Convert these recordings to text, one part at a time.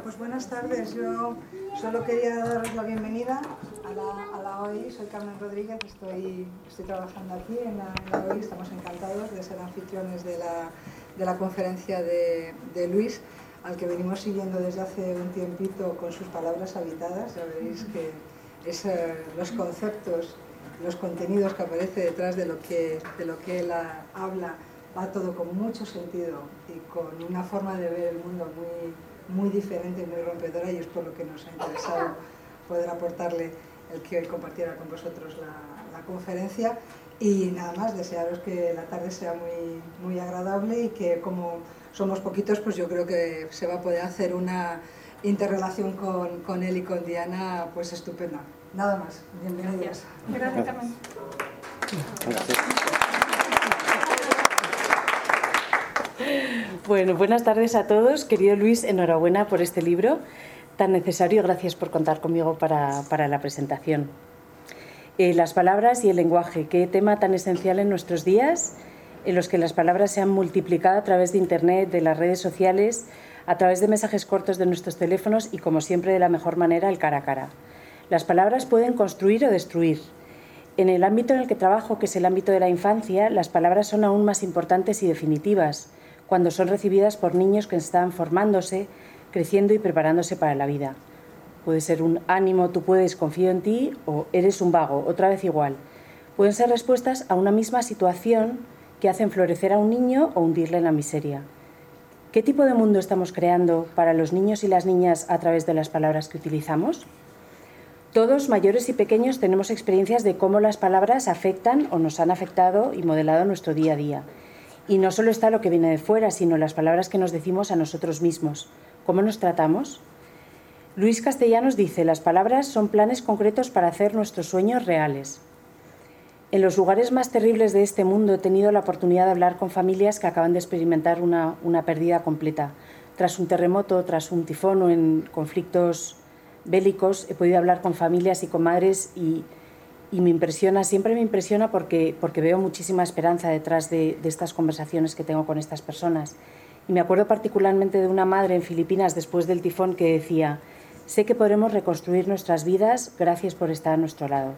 Pues buenas tardes. Yo solo quería daros la bienvenida a la OI. Soy Carmen Rodríguez, estoy trabajando aquí en la OI. Estamos encantados de ser anfitriones de la conferencia de Luis, al que venimos siguiendo desde hace un tiempito con sus palabras habitadas. Ya veréis que los conceptos, los contenidos que aparece detrás de lo que él habla, va todo con mucho sentido y con una forma de ver el mundo muy diferente y muy rompedora, y es por lo que nos ha interesado poder aportarle el que hoy compartiera con vosotros la conferencia. Y nada más, desearos que la tarde sea muy agradable y que, como somos poquitos, pues yo creo que se va a poder hacer una interrelación con él y con Diana pues estupenda. Nada más, bienvenidos. Gracias, Carmen. Bueno, buenas tardes a todos. Querido Luis, enhorabuena por este libro tan necesario. Gracias por contar conmigo para la presentación. Las palabras y el lenguaje, qué tema tan esencial en nuestros días, en los que las palabras se han multiplicado a través de Internet, de las redes sociales, a través de mensajes cortos de nuestros teléfonos y, como siempre, de la mejor manera, el cara a cara. Las palabras pueden construir o destruir. En el ámbito en el que trabajo, que es el ámbito de la infancia, las palabras son aún más importantes y definitivas cuando son recibidas por niños que están formándose, creciendo y preparándose para la vida. Puede ser un ánimo, tú puedes, confío en ti, o eres un vago, otra vez igual. Pueden ser respuestas a una misma situación que hacen florecer a un niño o hundirle en la miseria. ¿Qué tipo de mundo estamos creando para los niños y las niñas a través de las palabras que utilizamos? Todos, mayores y pequeños, tenemos experiencias de cómo las palabras afectan o nos han afectado y modelado nuestro día a día. Y no solo está lo que viene de fuera, sino las palabras que nos decimos a nosotros mismos. ¿Cómo nos tratamos? Luis Castellanos dice: las palabras son planes concretos para hacer nuestros sueños reales. En los lugares más terribles de este mundo he tenido la oportunidad de hablar con familias que acaban de experimentar una pérdida completa. Tras un terremoto, tras un tifón o en conflictos bélicos, he podido hablar con familias y con madres y me impresiona, siempre me impresiona porque veo muchísima esperanza detrás de estas conversaciones que tengo con estas personas. Y me acuerdo particularmente de una madre en Filipinas después del tifón que decía: sé que podremos reconstruir nuestras vidas, gracias por estar a nuestro lado.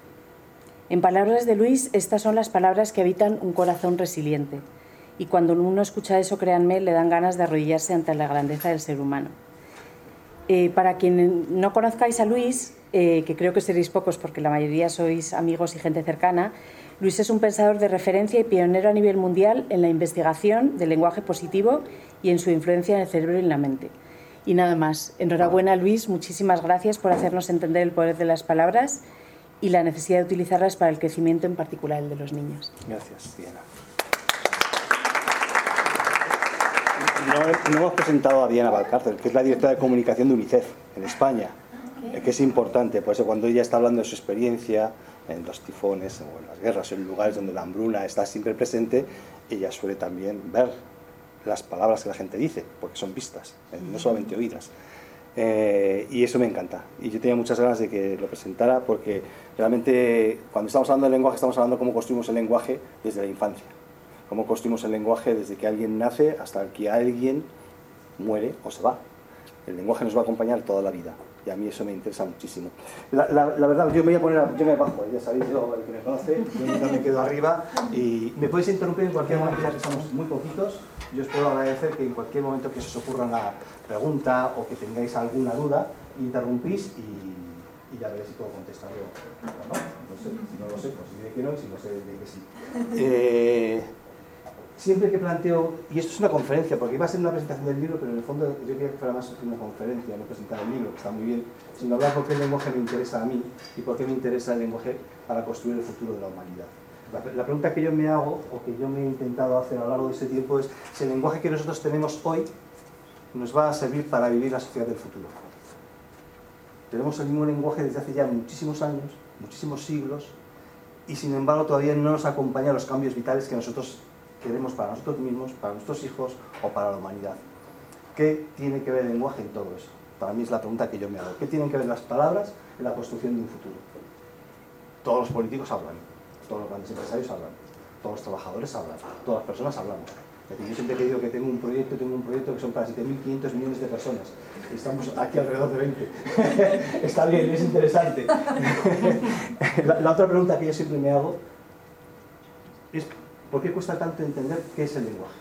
En palabras de Luis, estas son las palabras que habitan un corazón resiliente. Y cuando uno escucha eso, créanme, le dan ganas de arrodillarse ante la grandeza del ser humano. Para quien no conozcáis a Luis, que creo que seréis pocos porque la mayoría sois amigos y gente cercana, Luis es un pensador de referencia y pionero a nivel mundial en la investigación del lenguaje positivo y en su influencia en el cerebro y en la mente. Y nada más. Enhorabuena, Luis, muchísimas gracias por hacernos entender el poder de las palabras y la necesidad de utilizarlas para el crecimiento, en particular el de los niños. Gracias, Diana. No hemos presentado a Diana Valcárcel, que es la directora de comunicación de UNICEF en España, que es importante. Por eso, cuando ella está hablando de su experiencia en los tifones o en las guerras, en lugares donde la hambruna está siempre presente, ella suele también ver las palabras que la gente dice, porque son vistas, no solamente oídas. Y eso me encanta. Y yo tenía muchas ganas de que lo presentara, porque realmente cuando estamos hablando del lenguaje, estamos hablando de cómo construimos el lenguaje desde la infancia. Cómo construimos el lenguaje desde que alguien nace hasta que alguien muere o se va. El lenguaje nos va a acompañar toda la vida. Y a mí eso me interesa muchísimo. La verdad, yo me bajo, ya sabéis, yo, el que me conoce, yo me quedo arriba. Y me podéis interrumpir en cualquier momento, ya que estamos muy poquitos. Yo os puedo agradecer que en cualquier momento que se os ocurra una pregunta o que tengáis alguna duda, interrumpís y ya veréis si puedo contestar yo. No sé, si no lo sé, pues diré que no, y si no sé, diré que sí. Siempre que planteo, y esto es una conferencia, porque iba a ser una presentación del libro, pero en el fondo yo quería que fuera más una conferencia, no presentar el libro, que está muy bien, sino hablar por qué el lenguaje me interesa a mí y por qué me interesa el lenguaje para construir el futuro de la humanidad. La pregunta que yo me hago, o que yo me he intentado hacer a lo largo de este tiempo, es si el lenguaje que nosotros tenemos hoy nos va a servir para vivir la sociedad del futuro. Tenemos el mismo lenguaje desde hace ya muchísimos años, muchísimos siglos, y sin embargo todavía no nos acompaña los cambios vitales que nosotros queremos para nosotros mismos, para nuestros hijos o para la humanidad. ¿Qué tiene que ver el lenguaje en todo eso? Para mí es la pregunta que yo me hago. ¿Qué tienen que ver las palabras en la construcción de un futuro? Todos los políticos hablan, todos los grandes empresarios hablan, todos los trabajadores hablan, todas las personas hablamos. Yo siempre que digo que tengo un proyecto que son para 7.500 millones de personas. Y estamos aquí alrededor de 20. Está bien, es interesante. La otra pregunta que yo siempre me hago es ¿por qué cuesta tanto entender qué es el lenguaje?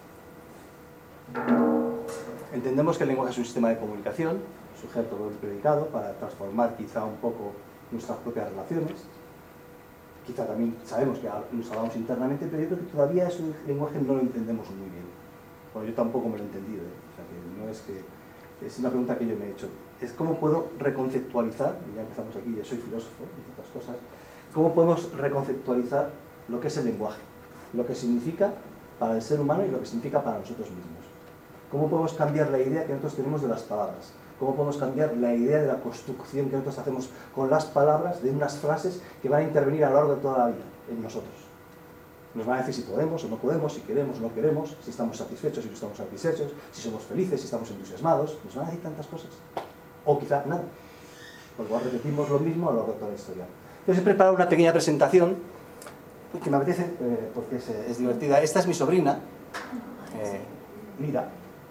Entendemos que el lenguaje es un sistema de comunicación, sujeto, verbo y predicado, para transformar quizá un poco nuestras propias relaciones. Quizá también sabemos que nos hablamos internamente, pero yo creo que todavía ese lenguaje no lo entendemos muy bien. Bueno, yo tampoco me lo he entendido, O sea, que no es que... Es una pregunta que yo me he hecho. Es cómo puedo reconceptualizar, y ya empezamos aquí, yo soy filósofo, entre otras cosas, cómo podemos reconceptualizar lo que es el lenguaje, lo que significa para el ser humano y lo que significa para nosotros mismos. Cómo podemos cambiar la idea que nosotros tenemos de las palabras. Cómo podemos cambiar la idea de la construcción que nosotros hacemos con las palabras de unas frases que van a intervenir a lo largo de toda la vida en nosotros. Nos van a decir si podemos o no podemos, si queremos o no queremos, si estamos satisfechos o si no estamos satisfechos, si somos felices, si estamos entusiasmados. Nos van a decir tantas cosas. O quizá nada. Porque repetimos lo mismo a lo largo de toda la historia. Entonces he preparado una pequeña presentación que me apetece porque es divertida. Esta es mi sobrina, Mira.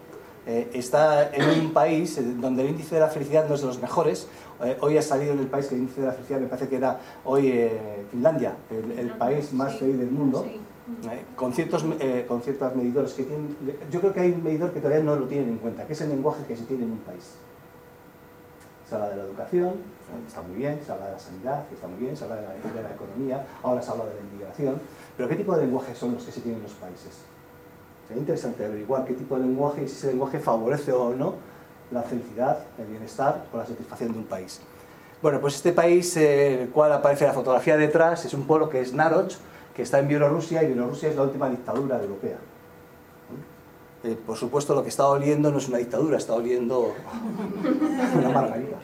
Está en un país donde el índice de la felicidad no es de los mejores. Hoy ha salido en el país que el índice de la felicidad me parece que era hoy Finlandia, el país más feliz del mundo, con ciertas medidores que tienen. Yo creo que hay un medidor que todavía no lo tienen en cuenta, que es el lenguaje que se tiene en un país. Se habla de la educación, que está muy bien, se habla de la sanidad, que está muy bien, se habla de la economía, ahora se habla de la inmigración, pero ¿qué tipo de lenguaje son los que se tienen en los países? Sería interesante averiguar qué tipo de lenguaje y si ese lenguaje favorece o no la felicidad, el bienestar o la satisfacción de un país. Bueno, pues este país, el cual aparece la fotografía detrás, es un pueblo que es Nároch, que está en Bielorrusia, y Bielorrusia es la última dictadura europea. Por supuesto, lo que está oliendo no es una dictadura, está oliendo una margarita.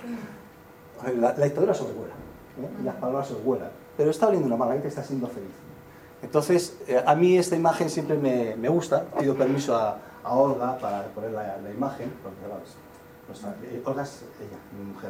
La dictadura sobrevuela, y las palabras sobrevuelan, pero está oliendo una margarita y está siendo feliz. Entonces, a mí esta imagen siempre me gusta. Pido permiso a Olga para poner la imagen, porque Olga es ella, mi mujer.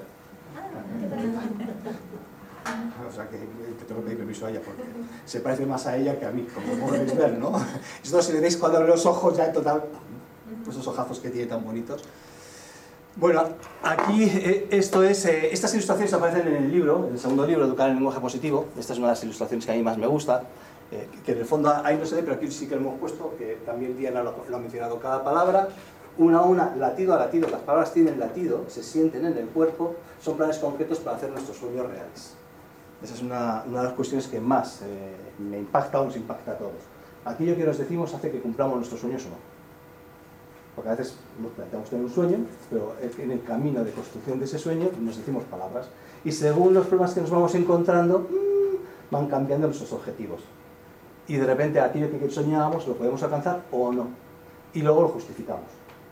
O sea que tengo que pedir permiso a ella porque se parece más a ella que a mí, como podéis ver, ¿no? Esto si le veis cuando abre los ojos ya en total, esos ojazos que tiene tan bonitos. Bueno, aquí estas ilustraciones aparecen en el libro, en el segundo libro, Educar en el lenguaje positivo. Esta es una de las ilustraciones que a mí más me gusta. Que en el fondo ahí no se ve, pero aquí sí que lo hemos puesto, que también Diana lo ha mencionado, cada palabra, una a una, latido a latido. Las palabras tienen latido, se sienten en el cuerpo, son planes concretos para hacer nuestros sueños reales. Esa es una de las cuestiones que más me impacta o nos impacta a todos. Aquello que nos decimos hace que cumplamos nuestros sueños o no. Porque a veces nos planteamos tener un sueño, pero en el camino de construcción de ese sueño nos decimos palabras. Y según los problemas que nos vamos encontrando, van cambiando nuestros objetivos. Y de repente aquello que soñábamos lo podemos alcanzar o no. Y luego lo justificamos.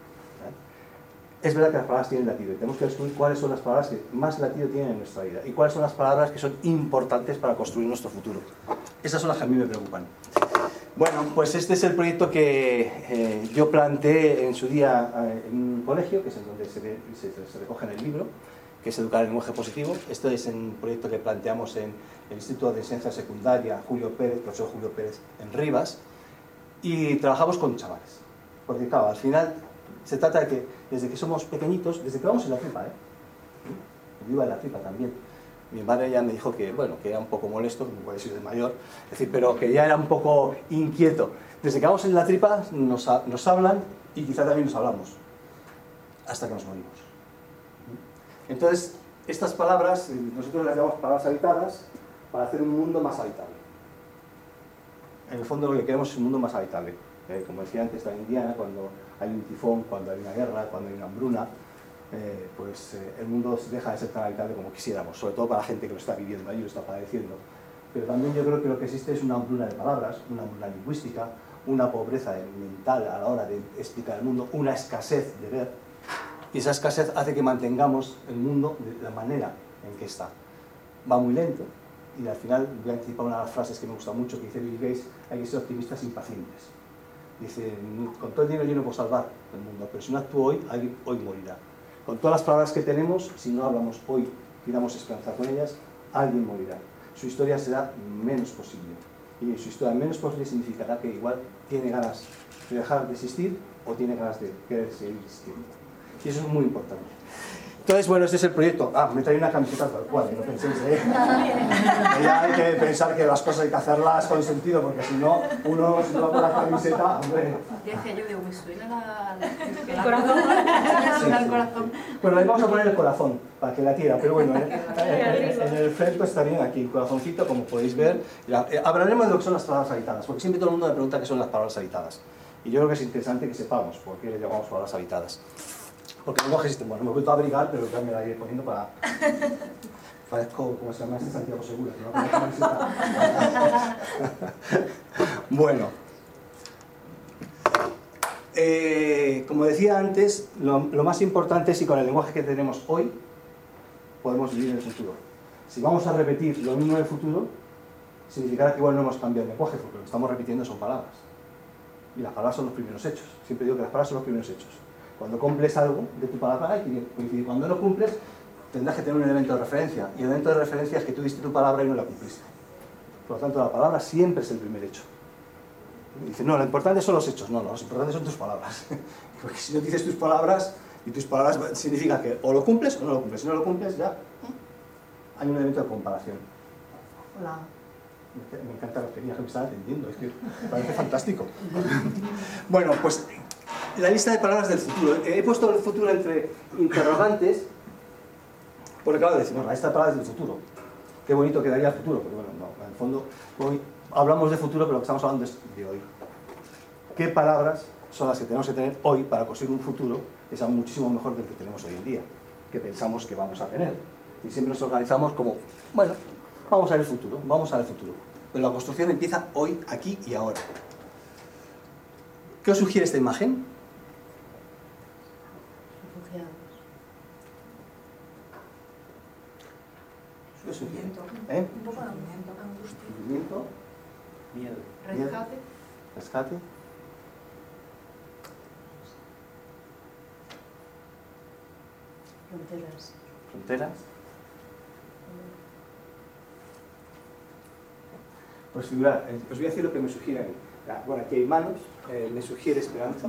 Es verdad que las palabras tienen latido y tenemos que descubrir cuáles son las palabras que más latido tienen en nuestra vida y cuáles son las palabras que son importantes para construir nuestro futuro. Esas son las que a mí me preocupan. Bueno, pues este es el proyecto que yo planteé en su día en un colegio, que es en donde se recoge en el libro, que es Educar en el lenguaje positivo. Esto es un proyecto que planteamos en el Instituto de Enseñanza Secundaria profesor Julio Pérez, en Rivas, y trabajamos con chavales. Porque claro, al final se trata de que desde que somos pequeñitos, desde que vamos en la tripa, yo iba en la tripa también. Mi madre ya me dijo que, bueno, que era un poco molesto, como puede ser de mayor, es decir, pero que ya era un poco inquieto. Desde que vamos en la tripa nos hablan y quizá también nos hablamos, hasta que nos morimos. Entonces, estas palabras, nosotros las llamamos palabras habitadas para hacer un mundo más habitable. En el fondo lo que queremos es un mundo más habitable. Como decía antes la Indiana, cuando hay un tifón, cuando hay una guerra, cuando hay una hambruna, el mundo deja de ser tan habitable como quisiéramos, sobre todo para la gente que lo está viviendo ahí, lo está padeciendo. Pero también yo creo que lo que existe es una hambruna de palabras, una hambruna lingüística, una pobreza mental a la hora de explicar el mundo, una escasez de ver, y esa escasez hace que mantengamos el mundo de la manera en que está. Va muy lento, y al final voy a anticipar una de las frases que me gusta mucho, que dice Bill Gates: hay que ser optimistas impacientes. Dice, con todo el dinero yo no puedo salvar el mundo, pero si no actúo hoy, alguien hoy morirá. Con todas las palabras que tenemos, si no hablamos hoy y damos esperanza con ellas, alguien morirá. Su historia será menos posible. Y su historia menos posible significará que igual tiene ganas de dejar de existir o tiene ganas de querer seguir existiendo. Y eso es muy importante. Entonces, bueno, este es el proyecto. Me trae una camiseta tal cual, no penséis, Ya hay que pensar que las cosas hay que hacerlas con sentido, porque si no, uno se va con la camiseta, hombre. Decía yo, digo, me suena el corazón. Sí. Corazón. Bueno, ahí vamos a poner el corazón, para que la tira, pero bueno, en el frente estaría aquí el corazoncito, como podéis ver. Hablaremos de lo que son las palabras habitadas, porque siempre todo el mundo me pregunta qué son las palabras habitadas. Y yo creo que es interesante que sepamos por qué le llamamos palabras habitadas. Porque el lenguaje existe. Bueno, me he vuelto a abrigar, pero ya me la iré poniendo para... Parezco, ¿cómo se llama este? Santiago Segura, que no pongo camiseta. Bueno. Como decía antes, lo más importante es si con el lenguaje que tenemos hoy podemos vivir en el futuro. Si vamos a repetir lo mismo en el futuro, significará que igual no hemos cambiado el lenguaje, porque lo que estamos repitiendo son palabras. Y las palabras son los primeros hechos. Siempre digo que las palabras son los primeros hechos. Cuando cumples algo de tu palabra hay que coincidir. Cuando no cumples, tendrás que tener un elemento de referencia. Y el elemento de referencia es que tú diste tu palabra y no la cumpliste. Por lo tanto, la palabra siempre es el primer hecho. Y dice, no, lo importante son los hechos. No, los importantes son tus palabras. Porque si no dices tus palabras, y tus palabras significa que o lo cumples o no lo cumples. Si no lo cumples, ya hay un elemento de comparación. Hola. Me encanta la experiencia que me están atendiendo, es que me parece fantástico. Bueno, pues la lista de palabras del futuro. He puesto el futuro entre interrogantes, porque claro, decimos, la lista de palabras del futuro. Qué bonito quedaría el futuro, pero bueno, no, en el fondo hoy hablamos de futuro, pero lo que estamos hablando es de hoy. ¿Qué palabras son las que tenemos que tener hoy para construir un futuro que sea muchísimo mejor del que tenemos hoy en día, que pensamos que vamos a tener? Y siempre nos organizamos como, bueno, vamos a ver el futuro, vamos a ver el futuro. Pero la construcción empieza hoy, aquí y ahora. ¿Qué os sugiere esta imagen? Refugiados. ¿Qué os sugiere? Un poco de angustia. Sufrimiento, miedo. Rescate. Rescate. Fronteras. Fronteras. Pues figurar, os voy a decir lo que me sugiere a mí. Bueno, aquí hay manos, me sugiere esperanza.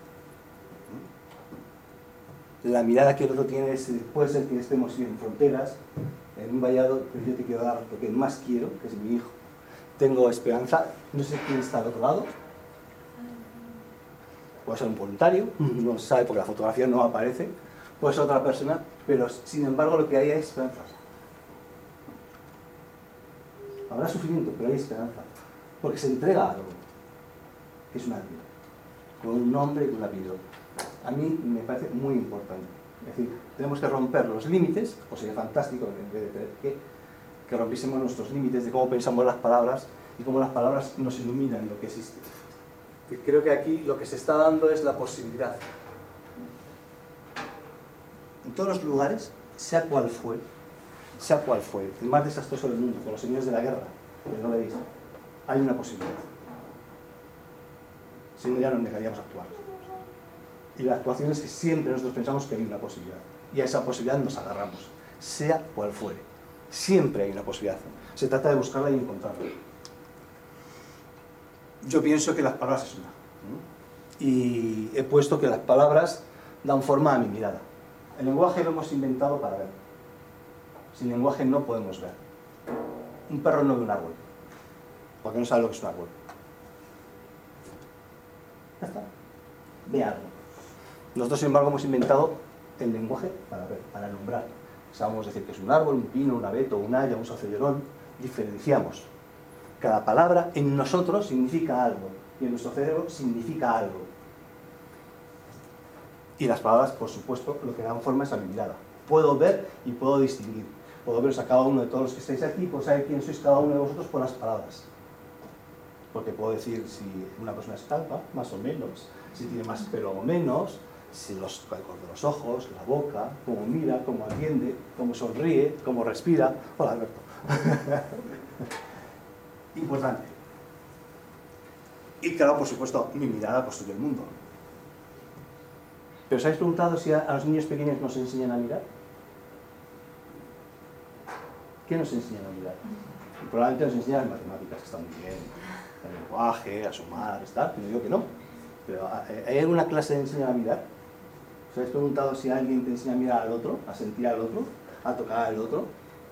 La mirada que el otro tiene es, puede ser que estemos en fronteras, en un vallado, pero yo te quiero dar lo que más quiero, que es mi hijo. Tengo esperanza, no sé quién está al otro lado. Puede ser un voluntario, no se sabe porque la fotografía no aparece. Puede ser otra persona, pero sin embargo lo que hay es esperanza. Habrá sufrimiento, pero hay esperanza. Porque se entrega a algo, que es una vida, con un nombre y con un apellido. A mí me parece muy importante. Es decir, tenemos que romper los límites, o sería fantástico en vez de tener que rompiésemos nuestros límites de cómo pensamos las palabras y cómo las palabras nos iluminan lo que existe. Y creo que aquí lo que se está dando es la posibilidad. En todos los lugares, sea cual fue, el más desastroso del mundo, con los señores de la guerra, que no veis, hay una posibilidad. Si no, ya nos negaríamos a actuar. Y la actuación es que siempre nosotros pensamos que hay una posibilidad. Y a esa posibilidad nos agarramos, sea cual fuere. Siempre hay una posibilidad. Se trata de buscarla y encontrarla. Yo pienso que las palabras es una. Y he puesto que las palabras dan forma a mi mirada. El lenguaje lo hemos inventado para ver. Sin lenguaje no podemos ver. Un perro no ve un árbol, porque no sabe lo que es un árbol. Ya está. Ve algo. Nosotros, sin embargo, hemos inventado el lenguaje para ver, para nombrar. Sabemos decir que es un árbol, un pino, un abeto, un haya, un sauce llorón. Diferenciamos. Cada palabra en nosotros significa algo, y en nuestro cerebro significa algo. Y las palabras, por supuesto, lo que dan forma es a mi mirada. Puedo ver y puedo distinguir. Puedo veros a cada uno de todos los que estáis aquí, puedo saber quién sois cada uno de vosotros por las palabras. Porque puedo decir si una persona es calva, más o menos, si tiene más pelo o menos, si el color de los ojos, la boca, cómo mira, cómo atiende, cómo sonríe, cómo respira. Hola, Alberto. Importante. Y claro, por supuesto, mi mirada construye el mundo. ¿Pero os habéis preguntado si a los niños pequeños nos enseñan a mirar? ¿Qué nos enseñan a mirar? Y probablemente nos enseñan matemáticas, que están muy bien, el lenguaje, a sumar, no digo que no. Pero ¿hay alguna clase de enseñar a mirar? ¿Os habéis preguntado si alguien te enseña a mirar al otro, a sentir al otro, a tocar al otro?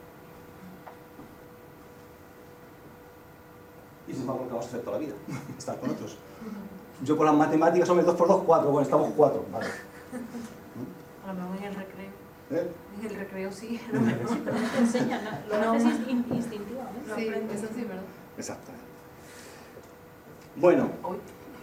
Y sin embargo, lo que vamos a hacer toda la vida, estar con otros. Yo por las matemáticas, hombre, 2 por 2, 4, bueno, estamos 4, vale. A lo mejor en el recreo. ¿Eh? En el recreo sí. Pero no te enseñan, lo haces instintivamente. Sí, eso sí, ¿verdad? Exacto. Bueno, Hoy.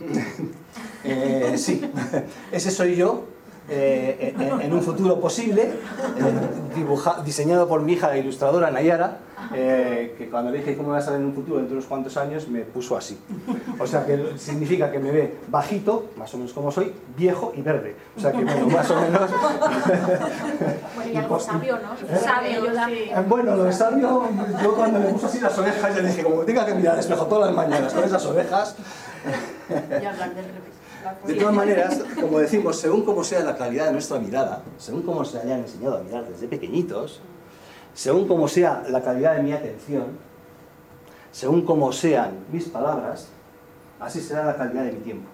sí, ese soy yo, en un futuro posible, diseñado por mi hija, la ilustradora Nayara, que cuando le dije cómo va a salir en un futuro dentro de unos cuantos años, me puso así. O sea, que significa que me ve bajito, más o menos como soy, viejo y verde. O sea, que bueno, más o menos... Bueno, y algo sabio, ¿no? Sabio, sí. Bueno, lo de sabio, yo cuando me puso así las orejas, ya dije, como tenga que mirar al espejo todas las mañanas con esas orejas... Y hablar del revés. De todas maneras, como decimos, según cómo sea la calidad de nuestra mirada, según cómo se hayan enseñado a mirar desde pequeñitos, según cómo sea la calidad de mi atención, según cómo sean mis palabras, así será la calidad de mi tiempo.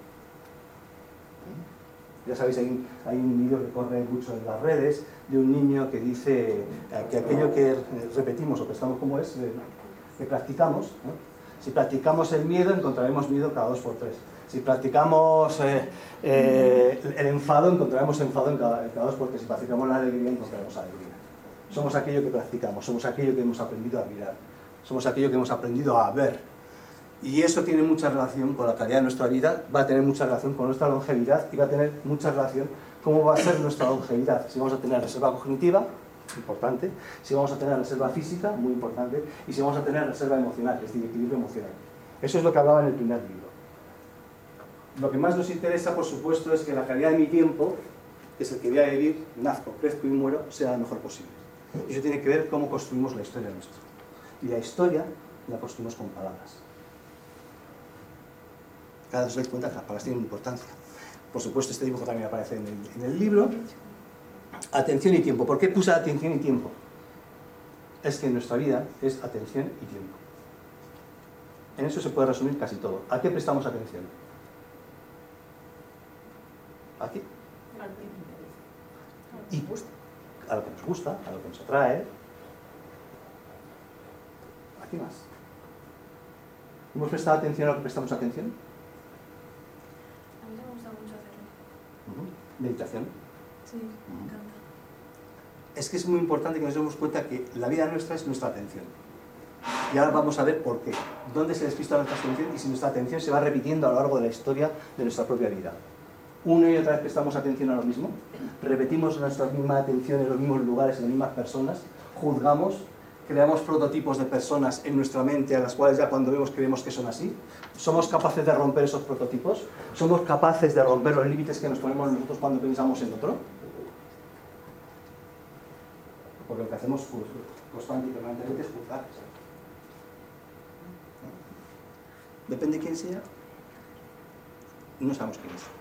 Ya sabéis, hay un vídeo que corre mucho en las redes de un niño que dice que aquello que repetimos o que estamos como es, que practicamos, ¿no? Si practicamos el miedo, encontraremos miedo cada 2 por 3. Si practicamos el enfado, encontraremos enfado en cada 2 por 3. Si practicamos la alegría, encontraremos alegría. Somos aquello que practicamos, somos aquello que hemos aprendido a mirar, somos aquello que hemos aprendido a ver. Y eso tiene mucha relación con la calidad de nuestra vida, va a tener mucha relación con nuestra longevidad y va a tener mucha relación con cómo va a ser nuestra longevidad. Si vamos a tener reserva cognitiva, importante, si vamos a tener reserva física, muy importante, y si vamos a tener reserva emocional, es decir, equilibrio emocional. Eso es lo que hablaba en el primer libro. Lo que más nos interesa, por supuesto, es que la calidad de mi tiempo, que es el que voy a vivir, nazco, crezco y muero, sea la mejor posible. Y eso tiene que ver cómo construimos la historia nuestra. Y la historia la construimos con palabras. Cada vez os dais cuenta que las palabras tienen importancia. Por supuesto, este dibujo también aparece en el libro. Atención y tiempo. ¿Por qué puse atención y tiempo? Es que nuestra vida es atención y tiempo. En eso se puede resumir casi todo. ¿A qué prestamos atención? ¿A qué? Y a lo que nos gusta, a lo que nos atrae. ¿A qué más? ¿Hemos prestado atención a lo que prestamos atención? A mí me gusta mucho hacerlo. Meditación. Sí, me encanta. Es que es muy importante que nos demos cuenta que la vida nuestra es nuestra atención. Y ahora vamos a ver por qué. ¿Dónde se despista nuestra atención? Y si nuestra atención se va repitiendo a lo largo de la historia de nuestra propia vida. Una y otra vez prestamos atención a lo mismo, repetimos nuestra misma atención en los mismos lugares, en las mismas personas, juzgamos, creamos prototipos de personas en nuestra mente a las cuales ya cuando vemos creemos que son así. ¿Somos capaces de romper esos prototipos? ¿Somos capaces de romper los límites que nos ponemos nosotros cuando pensamos en otro? Porque lo que hacemos constante y permanentemente es juzgar. Depende de quién sea, no sabemos quién es.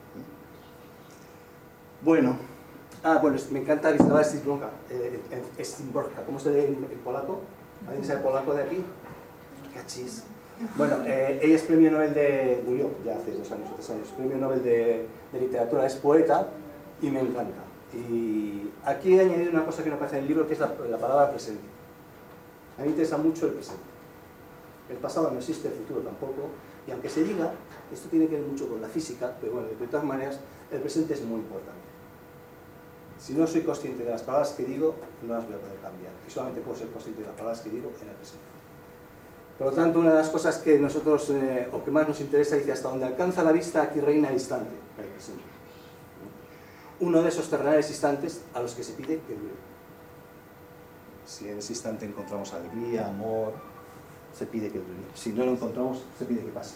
Bueno, me encanta Wisława Szymborska. ¿Cómo se lee en polaco? ¿Alguien sabe polaco de aquí? Cachis. Bueno, ella es premio Nobel murió ya hace 2 años o 3 años, premio Nobel de literatura, es poeta y me encanta. Y aquí he añadido una cosa que no aparece en el libro, que es la palabra presente. A mí me interesa mucho el presente. El pasado no existe, el futuro tampoco, y aunque se diga, esto tiene que ver mucho con la física, pero bueno, de todas maneras, el presente es muy importante. Si no soy consciente de las palabras que digo, no las voy a poder cambiar. Y solamente puedo ser consciente de las palabras que digo en el presente. Por lo tanto, una de las cosas que nosotros, o que más nos interesa, dice, hasta donde alcanza la vista, aquí reina el instante, el presente. Uno de esos terrenales instantes a los que se pide que dure. Si en ese instante encontramos alegría, amor, se pide que dure. Si no lo encontramos, se pide que pase.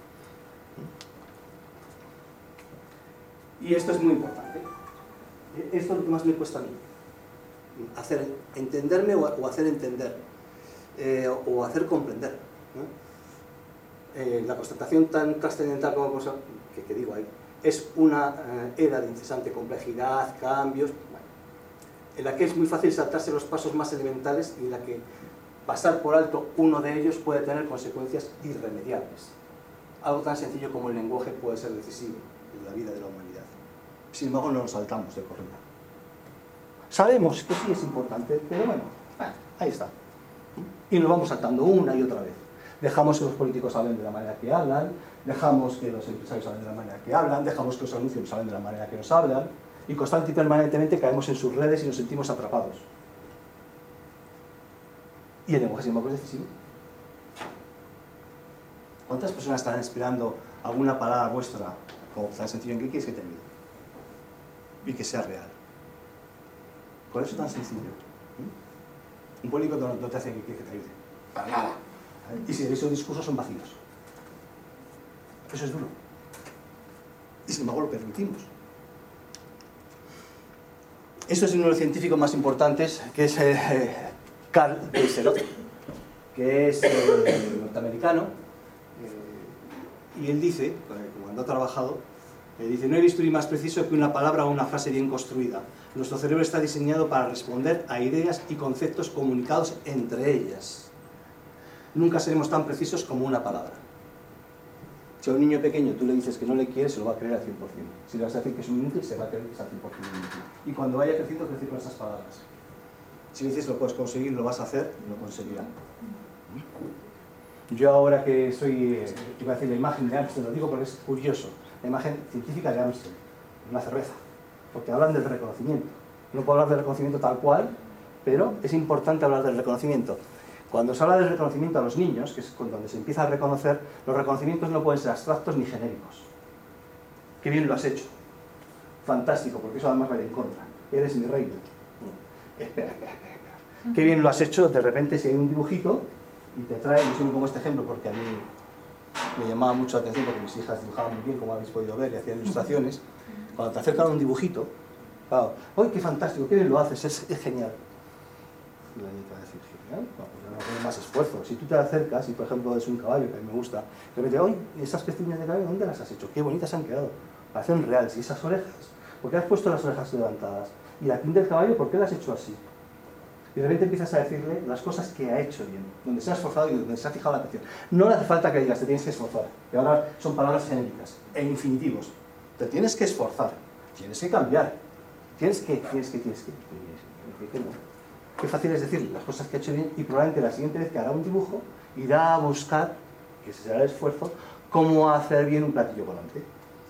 Y esto es muy importante. Esto es lo que más me cuesta a mí. Entenderme o hacer entender. O hacer comprender, ¿no? La constatación tan trascendental como cosa que digo ahí es una era de incesante complejidad, cambios, bueno, en la que es muy fácil saltarse los pasos más elementales y en la que pasar por alto uno de ellos puede tener consecuencias irremediables. Algo tan sencillo como el lenguaje puede ser decisivo en la vida de la humanidad. Sin embargo, no nos saltamos de corrida. Sabemos que sí es importante, pero bueno, ahí está. Y nos vamos saltando una y otra vez. Dejamos que los políticos hablen de la manera que hablan, dejamos que los empresarios hablen de la manera que hablan, dejamos que los anuncios hablen de la manera que nos hablan, y constante y permanentemente caemos en sus redes y nos sentimos atrapados. Y el lenguaje, sin embargo, es decisivo. ¿Cuántas personas están esperando alguna palabra vuestra, como tan sencillo, en qué quieres que te ayude? Y que sea real. Por eso es tan sencillo. Un político no te hace que quieres que te ayude. Para nada. Y si esos discursos son vacíos. Eso es duro. Y sin embargo lo permitimos. Esto es uno de los científicos más importantes, que es Carl Beiserot, que es norteamericano, y él dice, cuando ha trabajado, dice: no hay bisturí más preciso que una palabra o una frase bien construida. Nuestro cerebro está diseñado para responder a ideas y conceptos comunicados entre ellas. Nunca seremos tan precisos como una palabra. Si a un niño pequeño tú le dices que no le quieres, se lo va a creer al 100%. Si le vas a decir que es un inútil, se va a creer que es al 100% inútil. Y cuando vaya creciendo, crece con esas palabras. Si le dices lo puedes conseguir, lo vas a hacer, lo conseguirá. Yo ahora que soy, iba a decir la imagen de Amstel, lo digo porque es curioso, la imagen científica de Amstel, una cerveza, porque hablan del reconocimiento. No puedo hablar del reconocimiento tal cual, pero es importante hablar del reconocimiento. Cuando se habla del reconocimiento a los niños, que es donde se empieza a reconocer, los reconocimientos no pueden ser abstractos ni genéricos. Qué bien lo has hecho. Fantástico, porque eso además va a ir en contra. Eres mi reino. Espera. Qué bien lo has hecho, de repente si hay un dibujito y te trae, yo siempre pongo este ejemplo porque a mí me llamaba mucho la atención porque mis hijas dibujaban muy bien, como habéis podido ver, y hacían ilustraciones. Cuando te acercan a un dibujito, claro, ¡ay, qué fantástico, qué bien lo haces, es genial! Y la niña va a decir: genial, no, pues ya no pones más esfuerzo. Si tú te acercas y, por ejemplo, es un caballo que a mí me gusta, y me dice: ¡ay, esas pestañas de caballo, ¿dónde las has hecho? ¡Qué bonitas han quedado! Parecen reales. ¿Y esas orejas? ¿Por qué has puesto las orejas levantadas? ¿Y la crin del caballo, por qué la has hecho así? Y de repente empiezas a decirle las cosas que ha hecho bien, donde se ha esforzado y donde se ha fijado la atención. No le hace falta que digas: te tienes que esforzar, que ahora son palabras genéricas e infinitivos. Te tienes que esforzar, tienes que cambiar, tienes que no. Qué fácil es decir las cosas que ha hecho bien, y probablemente la siguiente vez que hará un dibujo irá a buscar, que ese será el esfuerzo, cómo hacer bien un platillo volante.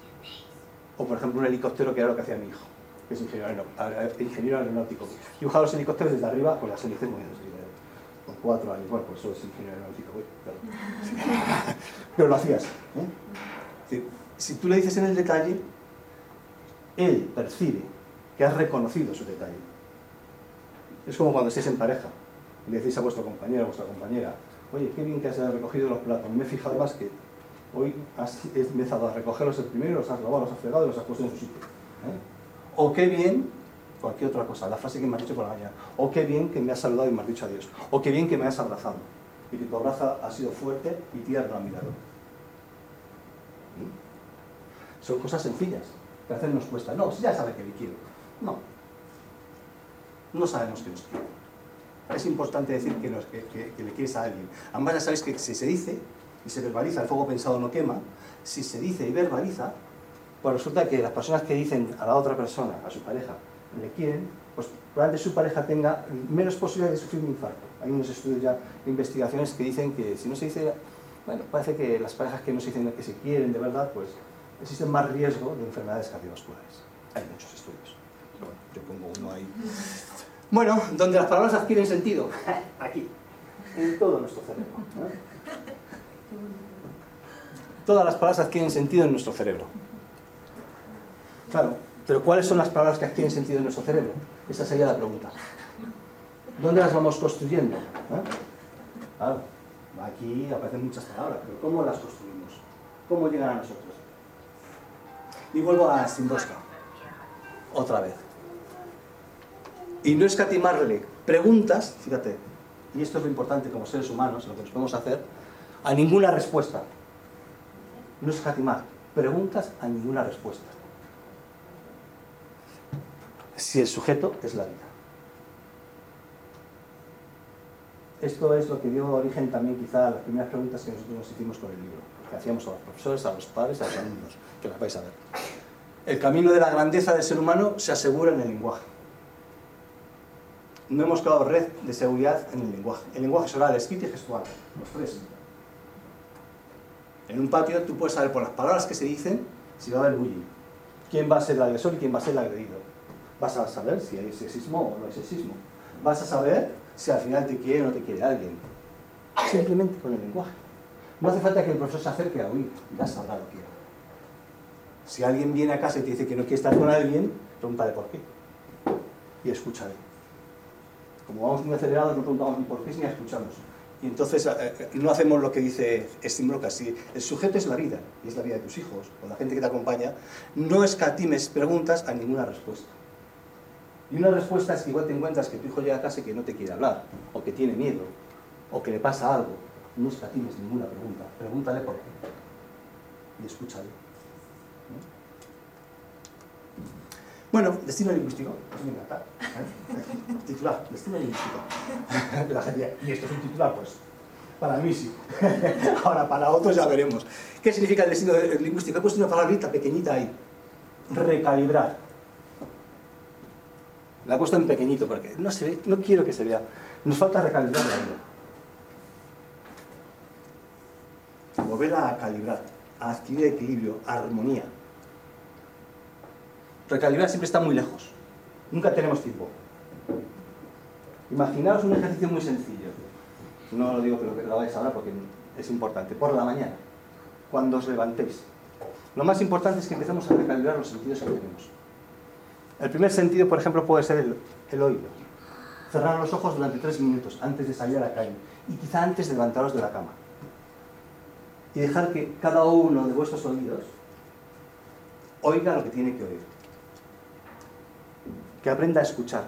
O por ejemplo un helicóptero, que era lo que hacía mi hijo, que es ingeniero aeronáutico. Dibujaba los helicópteros desde arriba con las hélices moviéndose. Con 4 años, bueno, pues eso es ingeniero aeronáutico, claro. Pero lo hacías. Si tú le dices en el detalle, él percibe que has reconocido su detalle. Es como cuando estéis en pareja y le decís a vuestro compañero, a vuestra compañera: oye, qué bien que has recogido los platos, me he fijado más que hoy has empezado a recogerlos el primero, los has lavado, los has fregado y los has puesto en su sitio. O qué bien, cualquier otra cosa, la frase que me has dicho por la mañana: o qué bien que me has saludado y me has dicho adiós, o qué bien que me has abrazado y que tu abrazo ha sido fuerte y tierno a mi lado. Son cosas sencillas que a veces nos cuesta. No, ya sabe que le quiero. No sabemos que nos quiere. Es importante decir que le quieres a alguien. Además ya sabéis que si se dice y se verbaliza, el fuego pensado no quema. Si se dice y verbaliza, pues resulta que las personas que dicen a la otra persona, a su pareja, le quieren, pues probablemente su pareja tenga menos posibilidades de sufrir un infarto. Hay unos estudios ya, investigaciones que dicen que si no se dice, bueno, parece que las parejas que no se dicen que se quieren de verdad, pues existe más riesgo de enfermedades cardiovasculares. Hay muchos estudios. Pero bueno, yo pongo uno ahí. Bueno, donde las palabras adquieren sentido, aquí, en todo nuestro cerebro. Todas las palabras adquieren sentido en nuestro cerebro. Claro, pero ¿cuáles son las palabras que adquieren sentido en nuestro cerebro? Esa sería la pregunta. ¿Dónde las vamos construyendo? Claro, aquí aparecen muchas palabras, pero ¿cómo las construimos? ¿Cómo llegan a nosotros? Y vuelvo a Szymborska, otra vez. Y no escatimarle preguntas, fíjate, y esto es lo importante como seres humanos, lo que nos podemos hacer, a ninguna respuesta. No escatimar preguntas a ninguna respuesta. Si el sujeto es la vida. Esto es lo que dio origen también quizá a las primeras preguntas que nosotros nos hicimos con el libro, que hacíamos a los profesores, a los padres, a los alumnos, que las vais a ver. El camino de la grandeza del ser humano se asegura en el lenguaje. No hemos creado red de seguridad en el lenguaje. El lenguaje es oral, escrito y gestual, los tres. En un patio tú puedes saber por las palabras que se dicen si va a haber bullying, quién va a ser el agresor y quién va a ser el agredido. Vas a saber si hay sexismo o no hay sexismo. Vas a saber si al final te quiere o no te quiere alguien. Simplemente con el lenguaje. No hace falta que el profesor se acerque a oír, ya sabrá lo que quiere. Si alguien viene a casa y te dice que no quiere estar con alguien, pregúntale por qué. Y escúchale. Como vamos muy acelerados, no preguntamos ni por qué ni escuchamos. Y entonces no hacemos lo que dice Steamroca. Si el sujeto es la vida, y es la vida de tus hijos, o la gente que te acompaña, no escatimes preguntas a ninguna respuesta. Y una respuesta es que igual te encuentras que tu hijo llega a casa y que no te quiere hablar, o que tiene miedo, o que le pasa algo. No escatimes ninguna pregunta. Pregúntale por qué. Y escúchale. Bueno, destino lingüístico, pues me encanta. Titular, destino lingüístico. La gente, ¿y esto es un titular? Pues para mí sí. Ahora, para otros ya veremos. ¿Qué significa el destino lingüístico? He puesto una palabrita pequeñita ahí. Recalibrar. La he puesto en pequeñito porque no se ve, no quiero que se vea. Nos falta recalibrar la vida. Volver a calibrar, a adquirir equilibrio, armonía. Recalibrar siempre está muy lejos. Nunca tenemos tiempo. Imaginaos un ejercicio muy sencillo. No lo digo que lo hagáis ahora porque es importante. Por la mañana, cuando os levantéis. Lo más importante es que empecemos a recalibrar los sentidos que tenemos. El primer sentido, por ejemplo, puede ser el oído. Cerrar los ojos durante 3 minutos antes de salir a la calle. Y quizá antes de levantaros de la cama. Y dejar que cada uno de vuestros oídos oiga lo que tiene que oír. Que aprenda a escuchar.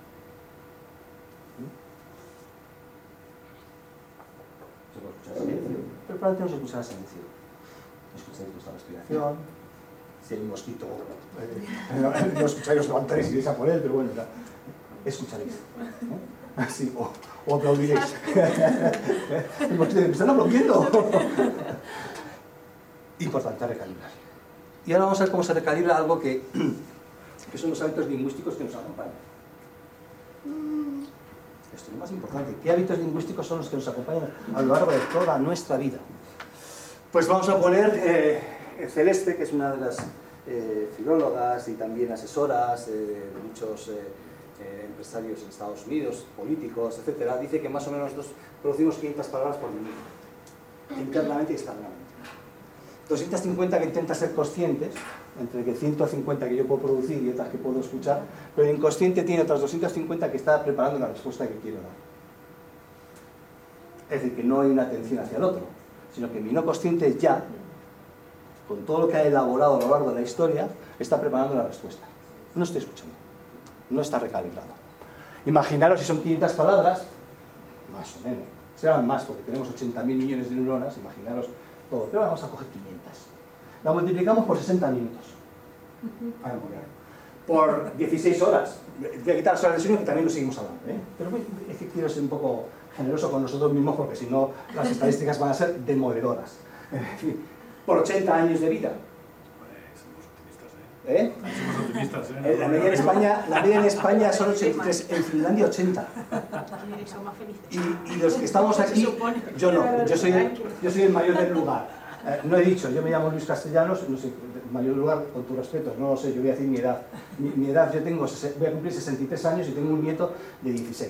Se puede escuchar el silencio, pero probablemente no se escuchará el silencio. Escucharéis vuestra respiración, si hay un mosquito, no escucharéis, os levantaréis y iréis a por él, pero bueno, ya. Escucharéis. Así, o aplaudiréis. El mosquito dice, ¿me están aplaudiendo? Importante recalibrar. Y ahora vamos a ver cómo se recalibra algo que son los hábitos lingüísticos que nos acompañan. Esto es lo más importante. ¿Qué hábitos lingüísticos son los que nos acompañan a lo largo de toda nuestra vida? Pues vamos a poner Celeste, que es una de las filólogas y también asesoras de muchos empresarios en Estados Unidos, políticos, etc. Dice que más o menos nosotros producimos 500 palabras por minuto, internamente y externamente. 250 que intentas ser conscientes, entre que 150 que yo puedo producir y otras que puedo escuchar, pero el inconsciente tiene otras 250 que está preparando la respuesta que quiero dar. Es decir, que no hay una atención hacia el otro, sino que mi no consciente ya, con todo lo que ha elaborado a lo largo de la historia, está preparando la respuesta. No estoy escuchando, no está recalibrado. Imaginaros si son 500 palabras, más o menos, serán más porque tenemos 80.000 millones de neuronas, imaginaros todo, pero vamos a coger 500. La multiplicamos por 60 minutos. Por 16 horas. Voy a quitar las horas de sueño que también lo seguimos hablando, ¿eh? Pero es que quiero ser un poco generoso con nosotros mismos porque si no las estadísticas van a ser demoledoras. En fin, por 80 años de vida. ¿Eh? Somos optimistas, ¿eh? La media en España son 83, en Finlandia 80. Son más felices. Y los que estamos aquí, yo no, yo soy el mayor del lugar. No he dicho, yo me llamo Luis Castellanos, no sé, el mayor del lugar, con tu respeto, no lo sé, yo voy a decir mi edad. Mi edad, yo tengo, voy a cumplir 63 años y tengo un nieto de 16.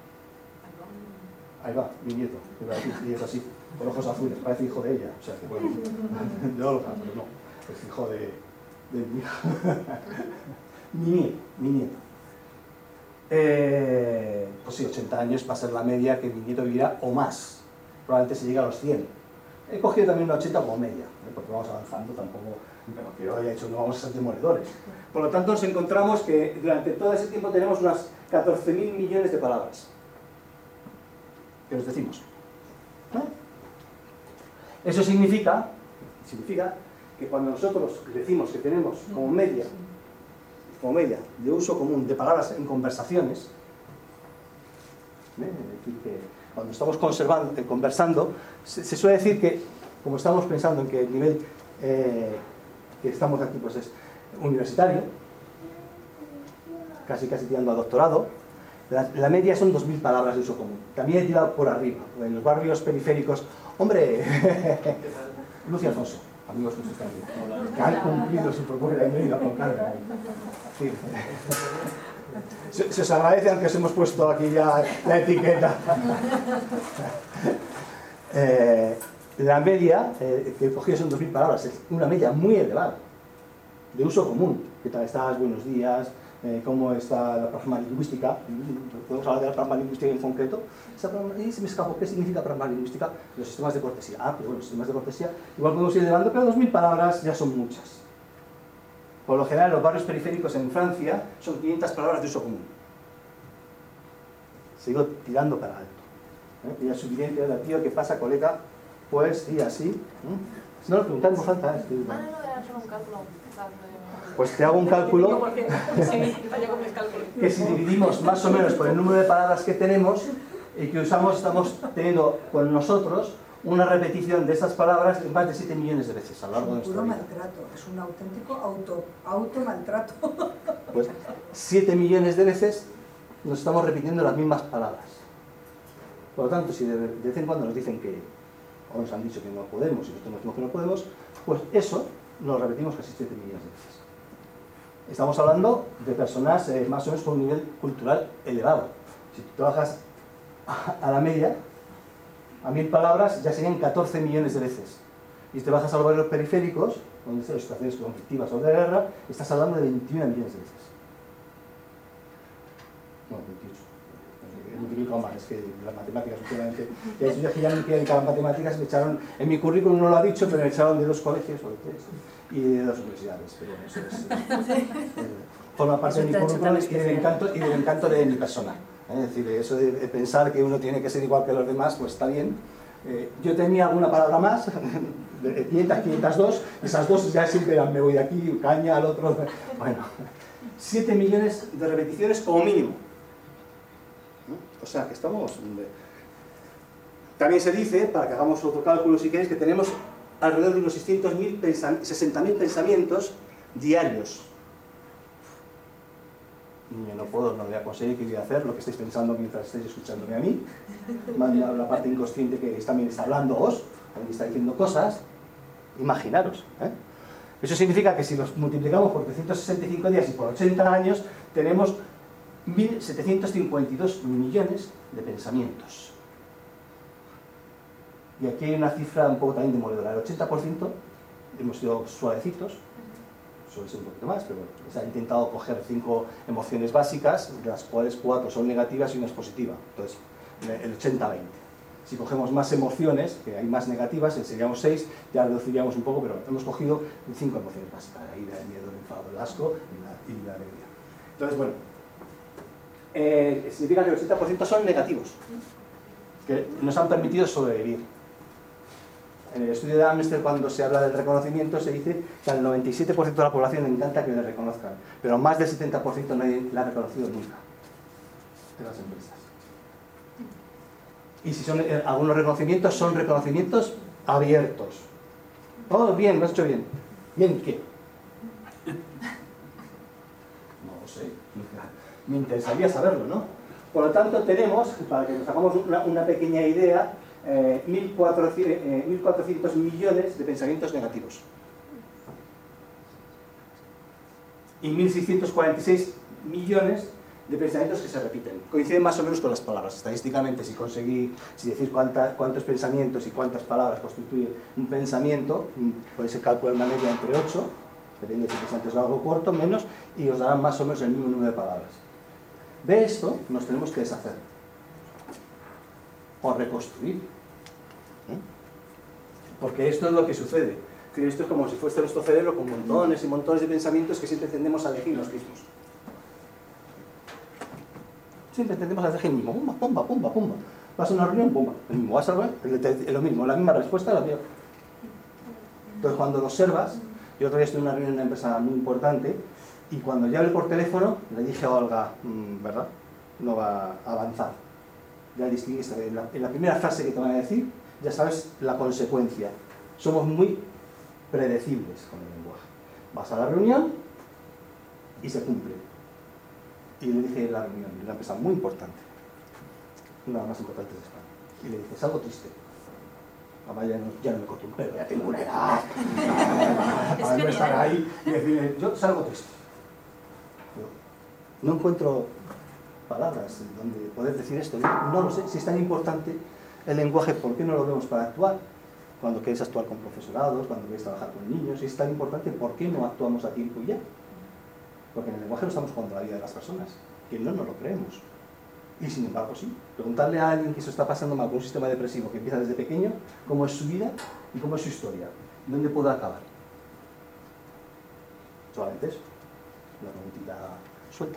Ahí va, mi nieto, y es así, con ojos azules, parece hijo de ella, o sea que bueno, de Olga, pero no, es hijo de mi hija. Mi nieto. Pues sí, 80 años va a ser la media que mi nieto vivirá o más, probablemente se llegue a los 100. He cogido también una 80 como media, porque vamos avanzando tampoco, pero que yo haya dicho no vamos a ser demoledores. Por lo tanto, nos encontramos que durante todo ese tiempo tenemos unas 14.000 millones de palabras. ¿Qué nos decimos? Eso significa que cuando nosotros decimos que tenemos como media de uso común de palabras en conversaciones, es decir, que cuando estamos conversando, se suele decir que, como estamos pensando en que el nivel que estamos aquí pues es universitario, casi tirando a doctorado, la media son 2.000 palabras de uso común. También he tirado por arriba, en los barrios periféricos. ¡Hombre! Lucia Alfonso, amigos nuestros también, que han cumplido su propuesta y han venido con Carmen. Sí. Se os agradece, aunque os hemos puesto aquí ya la etiqueta. La media que he cogido son 2.000 palabras, es una media muy elevada, de uso común. ¿Qué tal estás? Buenos días. ¿Cómo está la pragmalingüística? ¿Podemos hablar de la pragmalingüística en concreto? Se me escapó. ¿Qué significa pragmalingüística? Los sistemas de cortesía. Pues bueno, los sistemas de cortesía igual podemos ir elevando, pero 2.000 palabras ya son muchas. Por lo general, los barrios periféricos en Francia son 500 palabras de uso común. Sigo tirando para alto. Y es suficiente, la tío, ¿qué pasa, colega? Pues, y así. Si no lo preguntáis, no falta. No, era solo un cálculo. Pues te hago un cálculo que si dividimos más o menos por el número de palabras que tenemos y que usamos, estamos teniendo con nosotros una repetición de esas palabras más de 7 millones de veces a lo largo de nuestra vida. Maltrato, es un auténtico automaltrato. Pues 7 millones de veces nos estamos repitiendo las mismas palabras. Por lo tanto, si de vez en cuando nos dicen que, o nos han dicho que no podemos y nosotros decimos que no podemos, pues eso lo repetimos casi 7 millones de veces. Estamos hablando de personas más o menos con un nivel cultural elevado. Si tú trabajas a la media, a 1.000 palabras ya serían 14 millones de veces. Y si te bajas a los barrios periféricos, donde están situaciones conflictivas o de guerra, estás hablando de 21 millones de veces. No, 28. Multiplico más, es que las matemáticas últimamente, ya que ya no me quiero dedicar a las matemáticas, me echaron, en mi currículum no lo ha dicho, pero me echaron de 2 colegios o de 3 y de 2 universidades, pero bueno, eso es, forma parte de mi currículum y del encanto de mi persona. Es decir, eso de pensar que uno tiene que ser igual que los demás, pues está bien. Yo tenía alguna palabra más, 500, 502, esas dos ya siempre eran, me voy de aquí, caña al otro, bueno, 7 millones de repeticiones como mínimo. O sea, que estamos... También se dice, para que hagamos otro cálculo si queréis, que tenemos alrededor de unos 60.000 pensamientos diarios. Yo no puedo, no voy a conseguir, ¿qué voy a hacer? Lo que estáis pensando mientras estáis escuchándome a mí. Más la parte inconsciente que también está hablándoos, también está diciendo cosas. Imaginaros. Eso significa que si los multiplicamos por 365 días y por 80 años, tenemos 1.752 millones de pensamientos. Y aquí hay una cifra un poco también demoledora. El 80% hemos sido suavecitos, suele ser un poquito más, pero se ha intentado coger 5 emociones básicas, de las cuales 4 son negativas y una es positiva. Entonces, el 80-20. Si cogemos más emociones, que hay más negativas, seríamos 6, ya reduciríamos un poco, pero hemos cogido 5 emociones básicas, la ira, el miedo, el enfado, el asco y la alegría. Entonces, bueno, significa que el 80% son negativos, que nos han permitido sobrevivir. En el estudio de Amnesty, cuando se habla del reconocimiento, se dice que al 97% de la población le encanta que le reconozcan, pero más del 70% nadie le ha reconocido nunca de las empresas. Y si son algunos reconocimientos, son reconocimientos abiertos. Oh, bien, lo has hecho bien. ¿Bien qué? No lo sé. Me interesaría saberlo, ¿no? Por lo tanto, tenemos, para que nos hagamos una pequeña idea, 1.400 millones de pensamientos negativos. Y 1.646 millones de pensamientos que se repiten. Coinciden más o menos con las palabras. Estadísticamente, si decís cuántos pensamientos y cuántas palabras constituye un pensamiento, podéis calcular una media entre 8, depende si el pensamiento es largo o corto, menos, y os darán más o menos el mismo número de palabras. De esto nos tenemos que deshacer. O reconstruir. Porque esto es lo que sucede. Esto es como si fuese nuestro cerebro con montones y montones de pensamientos que siempre tendemos a elegir los mismos. Siempre tendemos a elegir el mismo. Pumba, pumba, pumba, pumba. Vas a una reunión, pumba. El mismo. Vas a lo mismo, la misma respuesta, la misma. Entonces, cuando lo observas, yo otro día estoy en una reunión en una empresa muy importante y cuando ya hablé por teléfono, le dije a Olga, ¿verdad? No va a avanzar. ya distingues en la primera frase que te van a decir, ya sabes la consecuencia. Somos muy predecibles con el lenguaje. Vas a la reunión y se cumple. Y le dije en la reunión, de una empresa muy importante, una de las más importantes de España, y le dije, es algo triste. Mamá, ya no me corto un pelo, ya tengo una edad. Para no estar ahí y decirle, yo salgo triste. No encuentro palabras donde poder decir esto. No lo sé, si es tan importante el lenguaje, ¿por qué no lo vemos para actuar? Cuando queréis actuar con profesorados, cuando queréis trabajar con niños, si es tan importante, ¿por qué no actuamos a tiempo y ya? Porque en el lenguaje no estamos jugando la vida de las personas, que no nos lo creemos. Y sin embargo, sí. Preguntarle a alguien que se está pasando mal con un sistema depresivo que empieza desde pequeño, cómo es su vida y cómo es su historia, dónde puede acabar. Solamente eso. Una preguntita suelta.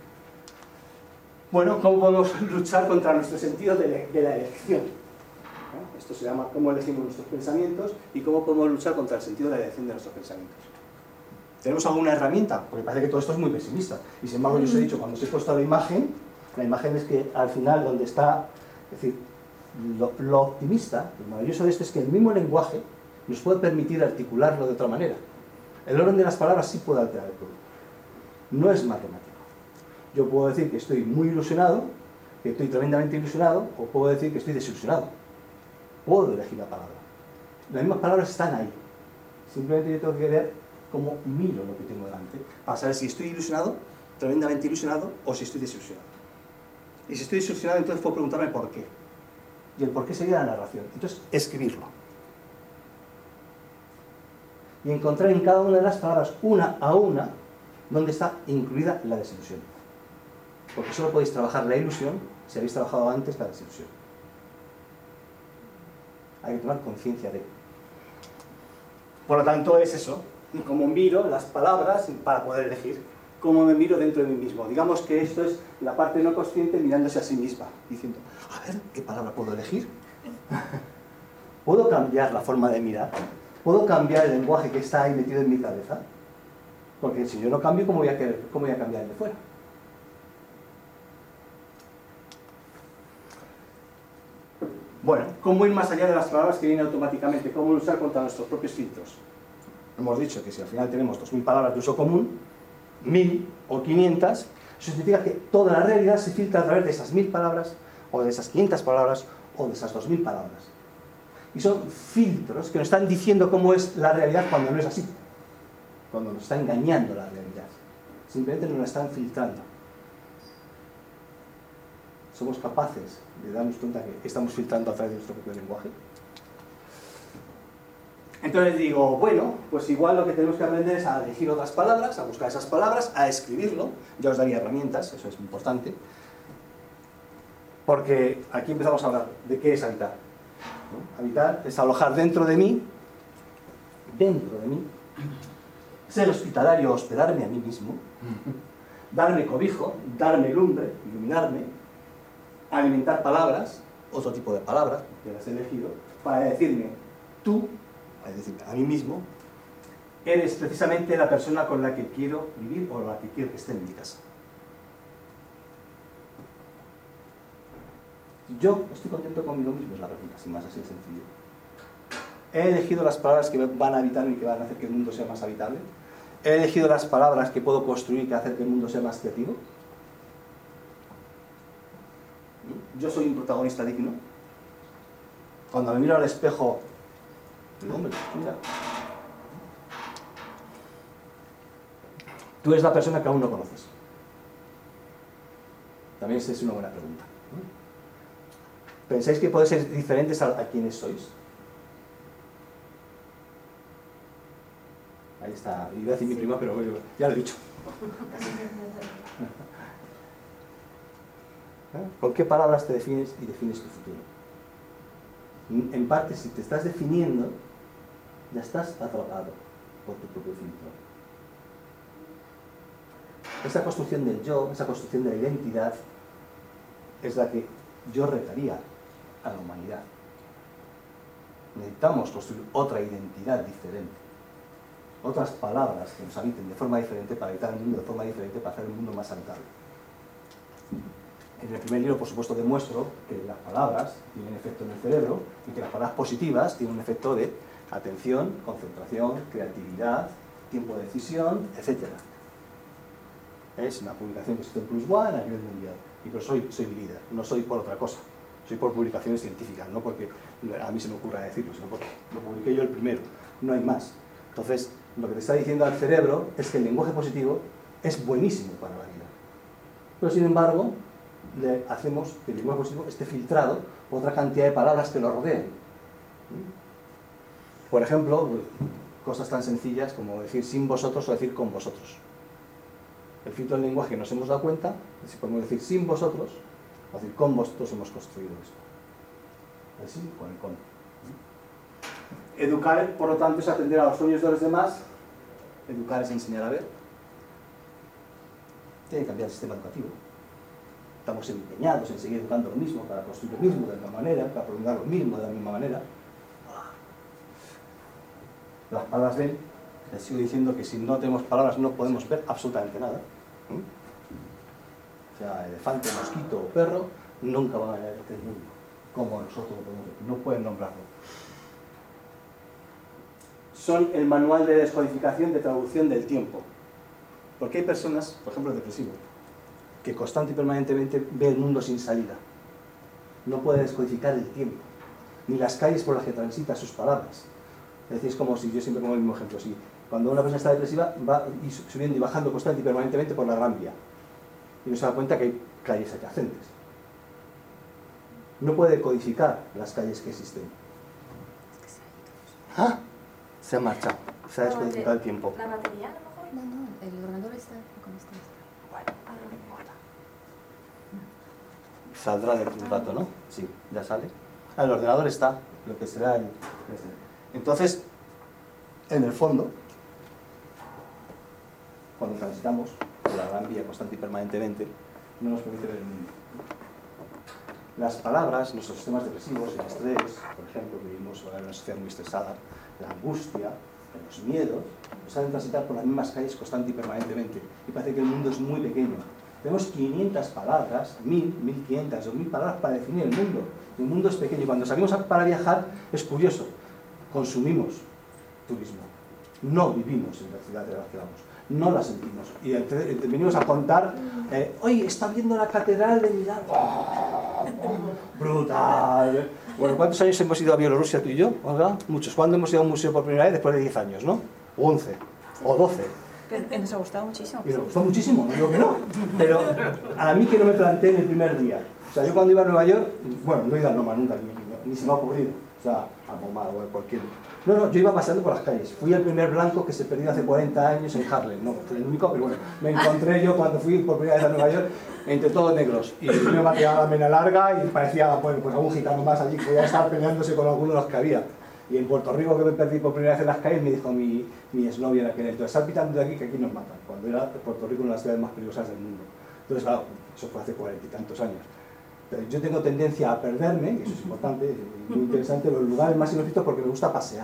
Bueno, ¿cómo podemos luchar contra nuestro sentido de la elección? Esto se llama cómo elegimos nuestros pensamientos y cómo podemos luchar contra el sentido de la elección de nuestros pensamientos. ¿Tenemos alguna herramienta? Porque parece que todo esto es muy pesimista. Y sin embargo, yo os he dicho, cuando os he puesto la imagen es que al final donde está, es decir, lo optimista, lo maravilloso de esto es que el mismo lenguaje nos puede permitir articularlo de otra manera. El orden de las palabras sí puede alterar el producto. No es matemático. Yo puedo decir que estoy muy ilusionado, que estoy tremendamente ilusionado, o puedo decir que estoy desilusionado. Puedo elegir la palabra. Las mismas palabras están ahí. Simplemente yo tengo que ver cómo miro lo que tengo delante, para saber si estoy ilusionado, tremendamente ilusionado, o si estoy desilusionado. Y si estoy desilusionado, entonces puedo preguntarme por qué. Y el por qué sería la narración. Entonces, escribirlo. Y encontrar en cada una de las palabras, una a una, donde está incluida la desilusión. Porque solo podéis trabajar la ilusión si habéis trabajado antes la desilusión. Hay que tomar conciencia de ello. Por lo tanto, es eso. Cómo miro las palabras para poder elegir. Cómo me miro dentro de mí mismo. Digamos que esto es la parte no consciente mirándose a sí misma. Diciendo, a ver, ¿qué palabra puedo elegir? ¿Puedo cambiar la forma de mirar? ¿Puedo cambiar el lenguaje que está ahí metido en mi cabeza? Porque si yo no cambio, ¿cómo voy a cambiar el de fuera? Bueno, ¿cómo ir más allá de las palabras que vienen automáticamente? ¿Cómo luchar contra nuestros propios filtros? Hemos dicho que si al final tenemos 2000 palabras de uso común, 1000 o 500, eso significa que toda la realidad se filtra a través de esas 1000 palabras, o de esas 500 palabras, o de esas 2000 palabras. Y son filtros que nos están diciendo cómo es la realidad cuando no es así. Cuando nos está engañando la realidad. Simplemente nos la están filtrando. ¿Somos capaces de darnos cuenta que estamos filtrando a través de nuestro propio lenguaje? Entonces digo, bueno, pues igual lo que tenemos que aprender es a elegir otras palabras, a buscar esas palabras, a escribirlo. Ya os daría herramientas, eso es importante. Porque aquí empezamos a hablar de qué es habitar. ¿No? Habitar es alojar dentro de mí, ser hospitalario, hospedarme a mí mismo, darme cobijo, darme lumbre, iluminarme, alimentar palabras, otro tipo de palabras que las he elegido, para decirme, tú, para decirme a mí mismo, eres precisamente la persona con la que quiero vivir o la que quiero que esté en mi casa. Yo estoy contento conmigo mismo, es la pregunta, sin más, así de sencillo. He elegido las palabras que van a habitarme y que van a hacer que el mundo sea más habitable. He elegido las palabras que puedo construir que hacen que el mundo sea más creativo. Yo soy un protagonista digno. Cuando me miro al espejo, digo, hombre, mira. Tú eres la persona que aún no conoces. También esa es una buena pregunta. ¿Pensáis que podéis ser diferentes a quienes sois? Ahí está. Iba a decir mi prima, pero bueno, ya lo he dicho. ¿Con qué palabras te defines y defines tu futuro? En parte, si te estás definiendo, ya estás atrapado por tu propio filtro. Esa construcción del yo, esa construcción de la identidad, es la que yo retaría a la humanidad. Necesitamos construir otra identidad diferente, otras palabras que nos habiten de forma diferente para habitar el mundo de forma diferente, para hacer el mundo más habitable. En el primer libro, por supuesto, demuestro que las palabras tienen efecto en el cerebro y que las palabras positivas tienen un efecto de atención, concentración, creatividad, tiempo de decisión, etc. Es una publicación que existe en Plus One a nivel mundial. Y por eso soy líder, no soy por otra cosa. Soy por publicaciones científicas, no porque a mí se me ocurra decirlo, sino porque lo publiqué yo el primero. No hay más. Entonces, lo que te está diciendo al cerebro es que el lenguaje positivo es buenísimo para la vida. Pero, sin embargo, le hacemos que el lenguaje positivo esté filtrado por otra cantidad de palabras que lo rodean. Por ejemplo, cosas tan sencillas como decir sin vosotros o decir con vosotros. El filtro del lenguaje nos hemos dado cuenta, si podemos decir sin vosotros, o decir con vosotros hemos construido esto. Así con el con. Educar, por lo tanto, es atender a los sueños de los demás. Educar es enseñar a ver. Tiene que cambiar el sistema educativo. Estamos empeñados en seguir educando lo mismo, para construir lo mismo de la misma manera, para prolongar lo mismo de la misma manera. Las palabras ven, les sigo diciendo que si no tenemos palabras no podemos ver absolutamente nada. O sea, elefante, mosquito o perro nunca van a ver el mundo como nosotros lo podemos ver, no pueden nombrarlo. Son el manual de descodificación de traducción del tiempo. Porque hay personas, por ejemplo el depresivo, que constante y permanentemente ve el mundo sin salida. No puede descodificar el tiempo, ni las calles por las que transita sus palabras. Es decir, es como si, yo siempre pongo el mismo ejemplo, si cuando una persona está depresiva va subiendo y bajando constante y permanentemente por la Gran Vía y no se da cuenta que hay calles adyacentes. No puede codificar las calles que existen. ¿Ah? Se ha marchado, se ha descodificado el tiempo. ¿La batería a lo mejor? No, el ordenador está como está. Bueno, saldrá dentro de un rato, ¿no? Sí, ya sale. El ordenador está, lo que será el... Entonces, en el fondo, cuando transitamos por la Gran Vía constante y permanentemente, no nos permite ver el mundo. Las palabras, nuestros sistemas depresivos, el estrés, por ejemplo, que vivimos ahora en una sociedad muy estresada, la angustia, los miedos, nos hacen transitar por las mismas calles constante y permanentemente. Y parece que el mundo es muy pequeño. Tenemos 500 palabras, 1000, 1500 o 1000 palabras para definir el mundo. El mundo es pequeño. Cuando salimos para viajar, es curioso. Consumimos turismo. No vivimos en la ciudad de la que vamos. No la sentimos. Y venimos a contar, hoy está viendo la catedral de Milán. ¡Oh, brutal! Bueno, ¿cuántos años hemos ido a Bielorrusia tú y yo, Olga? Muchos. ¿Cuándo hemos ido a un museo por primera vez? Después de 10 años, ¿no? O 11, o 12. Que nos ha gustado muchísimo. Y nos gustó muchísimo, no digo que no. Pero a mí que no me planteé en el primer día. O sea, yo cuando iba a Nueva York, bueno, no he ido a Noma nunca, ni se me ha ocurrido. O sea, a Moma o a cualquier... No, yo iba paseando por las calles. Fui el primer blanco que se perdió hace 40 años en Harlem. No, fui el único, pero bueno, me encontré yo cuando fui por primera vez a Nueva York entre todos negros. Y me maquillaba la mena larga y parecía, bueno, pues algún gitano más allí que podía estar peleándose con algunos de los que había. Y en Puerto Rico, que me perdí por primera vez en las calles, me dijo mi exnovia en aquel entonces, sal pitando de aquí que aquí nos matan. Cuando era Puerto Rico una de las ciudades más peligrosas del mundo. Entonces, claro, eso fue hace 40 y tantos años. Pero yo tengo tendencia a perderme, y eso es importante, muy interesante, los lugares más inhóspitos porque me gusta pasear.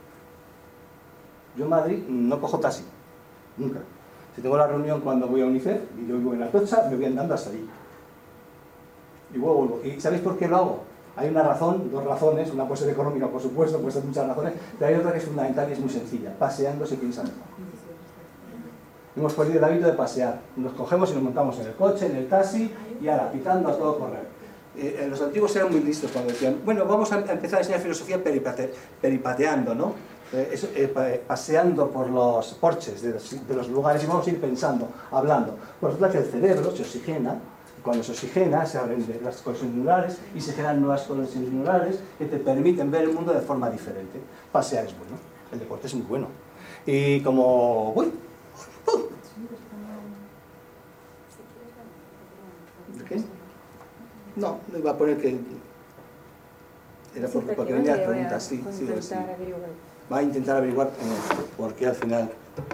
Yo en Madrid no cojo taxi, nunca. Si tengo la reunión cuando voy a UNICEF y yo vivo en la Atocha, me voy andando hasta allí. Y luego vuelvo. ¿Y sabéis por qué lo hago? Hay una razón, dos razones, una puede ser económica, por supuesto, puede ser muchas razones, pero hay otra que es fundamental y es muy sencilla. Paseando se piensa mejor. Hemos perdido el hábito de pasear. Nos cogemos y nos montamos en el coche, en el taxi y ahora, pitando a todo correr. Los antiguos eran muy listos cuando decían, bueno, vamos a empezar a enseñar filosofía peripateando, ¿no? Paseando por los porches de los lugares y vamos a ir pensando, hablando. Por resulta que el cerebro se oxigena, y cuando se oxigena se abren las conexiones neurales y se generan nuevas conexiones neurales que te permiten ver el mundo de forma diferente. Pasear es bueno, el deporte es muy bueno. Y como... ¡Uy! ¿Qué? No, no iba a poner que... Era porque venía las preguntas, sí. Va a intentar averiguar por qué al final.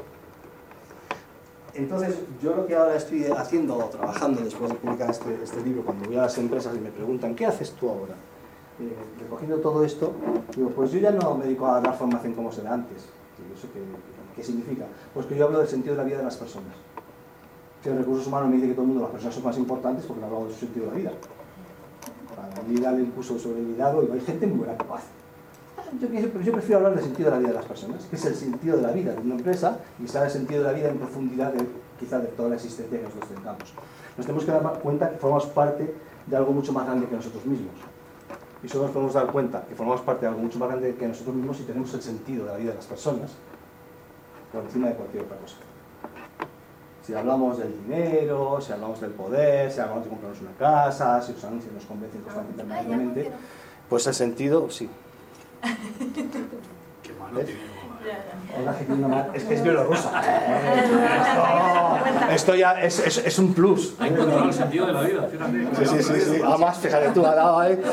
Entonces, yo lo que ahora estoy haciendo, o trabajando después de publicar este libro, cuando voy a las empresas y me preguntan, ¿qué haces tú ahora? Recogiendo todo esto, digo, pues yo ya no me dedico a dar formación como se da antes. ¿Eso qué significa? Pues que yo hablo del sentido de la vida de las personas. Si en recursos humanos me dice que todo el mundo, las personas son más importantes porque no hablamos de su sentido de la vida. Para mí darle un curso sobre liderazgo, y hay gente muy buena capaz. Yo prefiero hablar del sentido de la vida de las personas, que es el sentido de la vida de una empresa, y saber el sentido de la vida en profundidad quizás de toda la existencia que nosotros tengamos. Nos tenemos que dar cuenta que formamos parte de algo mucho más grande que nosotros mismos. Y solo nos podemos dar cuenta que formamos parte de algo mucho más grande que nosotros mismos si tenemos el sentido de la vida de las personas por encima de cualquier otra cosa. Si hablamos del dinero, si hablamos del poder, si hablamos de comprarnos una casa, si los anuncios nos convencen constantemente, pues el sentido, sí. Qué malo tiene. Es que es bielorrusa. Esto ya es un plus. Ha encontrado el sentido de la vida, fíjate. Sí. Además, fíjate tú, ha dado ahí.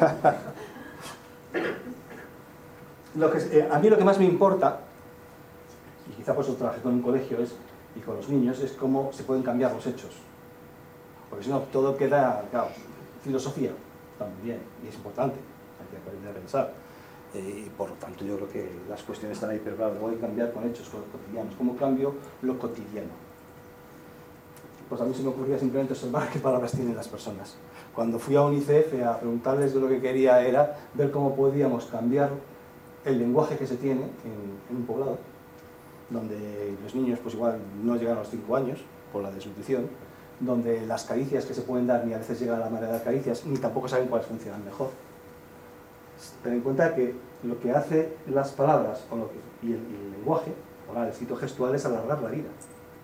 A mí lo que más me importa, y quizá por eso trabajé con un colegio y con los niños, es cómo se pueden cambiar los hechos. Porque si no, todo queda, claro, filosofía, también bien, y es importante, hay que aprender a pensar. Y por lo tanto yo creo que las cuestiones están ahí, pero claro, voy a cambiar con hechos, con los cotidianos. ¿Cómo cambio lo cotidiano? Pues a mí se me ocurría simplemente observar qué palabras tienen las personas. Cuando fui a UNICEF a preguntarles de lo que quería era ver cómo podíamos cambiar el lenguaje que se tiene en un poblado, donde los niños pues igual no llegan a los 5 años por la desnutrición, donde las caricias que se pueden dar ni a veces llegan a la manera de dar caricias, ni tampoco saben cuáles funcionan mejor. Ten en cuenta que lo que hace las palabras y el lenguaje, oral, escrito, gestual, es alargar la vida.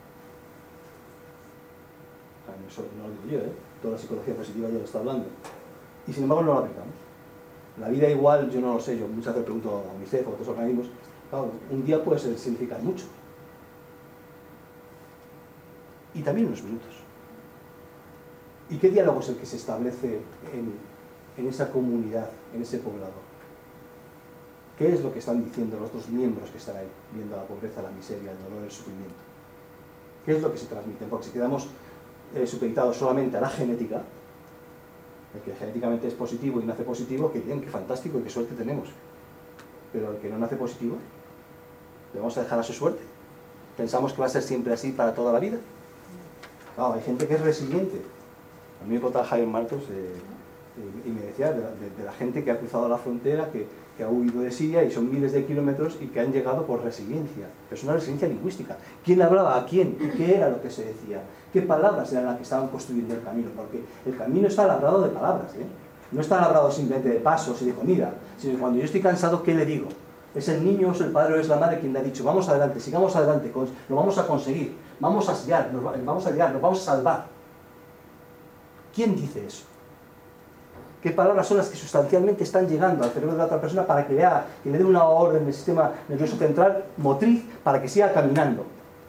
O sea, eso no lo digo yo, toda la psicología positiva ya lo está hablando. Y sin embargo no lo aplicamos. La vida igual, yo no lo sé, yo muchas veces pregunto a UNICEF o a otros organismos, claro, un día puede significar mucho. Y también unos minutos. ¿Y qué diálogo es el que se establece en esa comunidad, en ese poblado? ¿Qué es lo que están diciendo los otros miembros que están ahí, viendo la pobreza, la miseria, el dolor, el sufrimiento? ¿Qué es lo que se transmite? Porque si quedamos supeditados solamente a la genética, el que genéticamente es positivo y nace positivo, que bien, qué fantástico y qué suerte tenemos. Pero el que no nace positivo, ¿le vamos a dejar a su suerte? ¿Pensamos que va a ser siempre así para toda la vida? Claro, hay gente que es resiliente. A mí me contaba Javier Martos y me decía de la gente que ha cruzado la frontera, que ha huido de Siria y son miles de kilómetros y que han llegado por resiliencia. Pero es una resiliencia lingüística. ¿Quién hablaba a quién? ¿Y qué era lo que se decía? ¿Qué palabras eran las que estaban construyendo el camino? Porque el camino está labrado de palabras, no está labrado simplemente de pasos y de comida, sino que cuando yo estoy cansado, ¿qué le digo? Es el niño, es el padre o es la madre quien le ha dicho, vamos adelante, sigamos adelante, lo vamos a conseguir, vamos a llegar, nos vamos a salvar. ¿Quién dice eso? ¿Qué palabras son las que sustancialmente están llegando al cerebro de la otra persona para que le dé una orden del sistema nervioso central motriz para que siga caminando?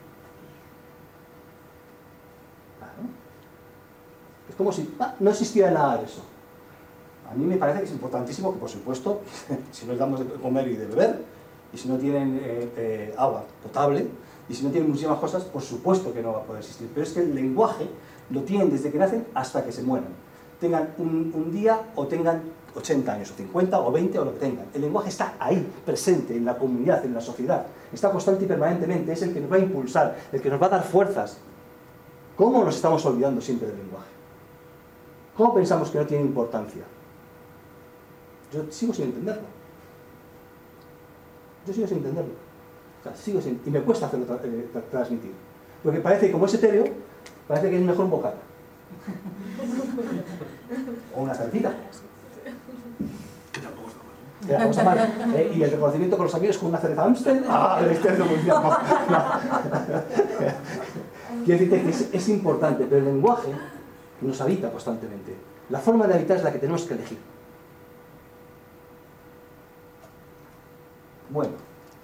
Claro. Es como si no existiera nada de eso. A mí me parece que es importantísimo que, por supuesto, si no les damos de comer y de beber, y si no tienen agua potable, y si no tienen muchísimas cosas, por supuesto que no va a poder existir. Pero es que el lenguaje lo tienen desde que nacen hasta que se mueran. Tengan un día o tengan 80 años, o 50, o 20, o lo que tengan. El lenguaje está ahí, presente, en la comunidad, en la sociedad. Está constante y permanentemente, es el que nos va a impulsar, el que nos va a dar fuerzas. ¿Cómo nos estamos olvidando siempre del lenguaje? ¿Cómo pensamos que no tiene importancia? Yo sigo sin entenderlo. O sea, y me cuesta hacerlo transmitir. Porque parece que como es etéreo, parece que es mejor un bocata. O una cervecita. Que la cosa mal. Y el reconocimiento con los amigos con una cerveza Amstel. Quiero decirte que es importante, pero el lenguaje nos habita constantemente. La forma de habitar es la que tenemos que elegir. Bueno,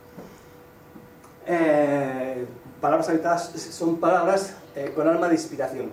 palabras habitadas son palabras con alma de inspiración,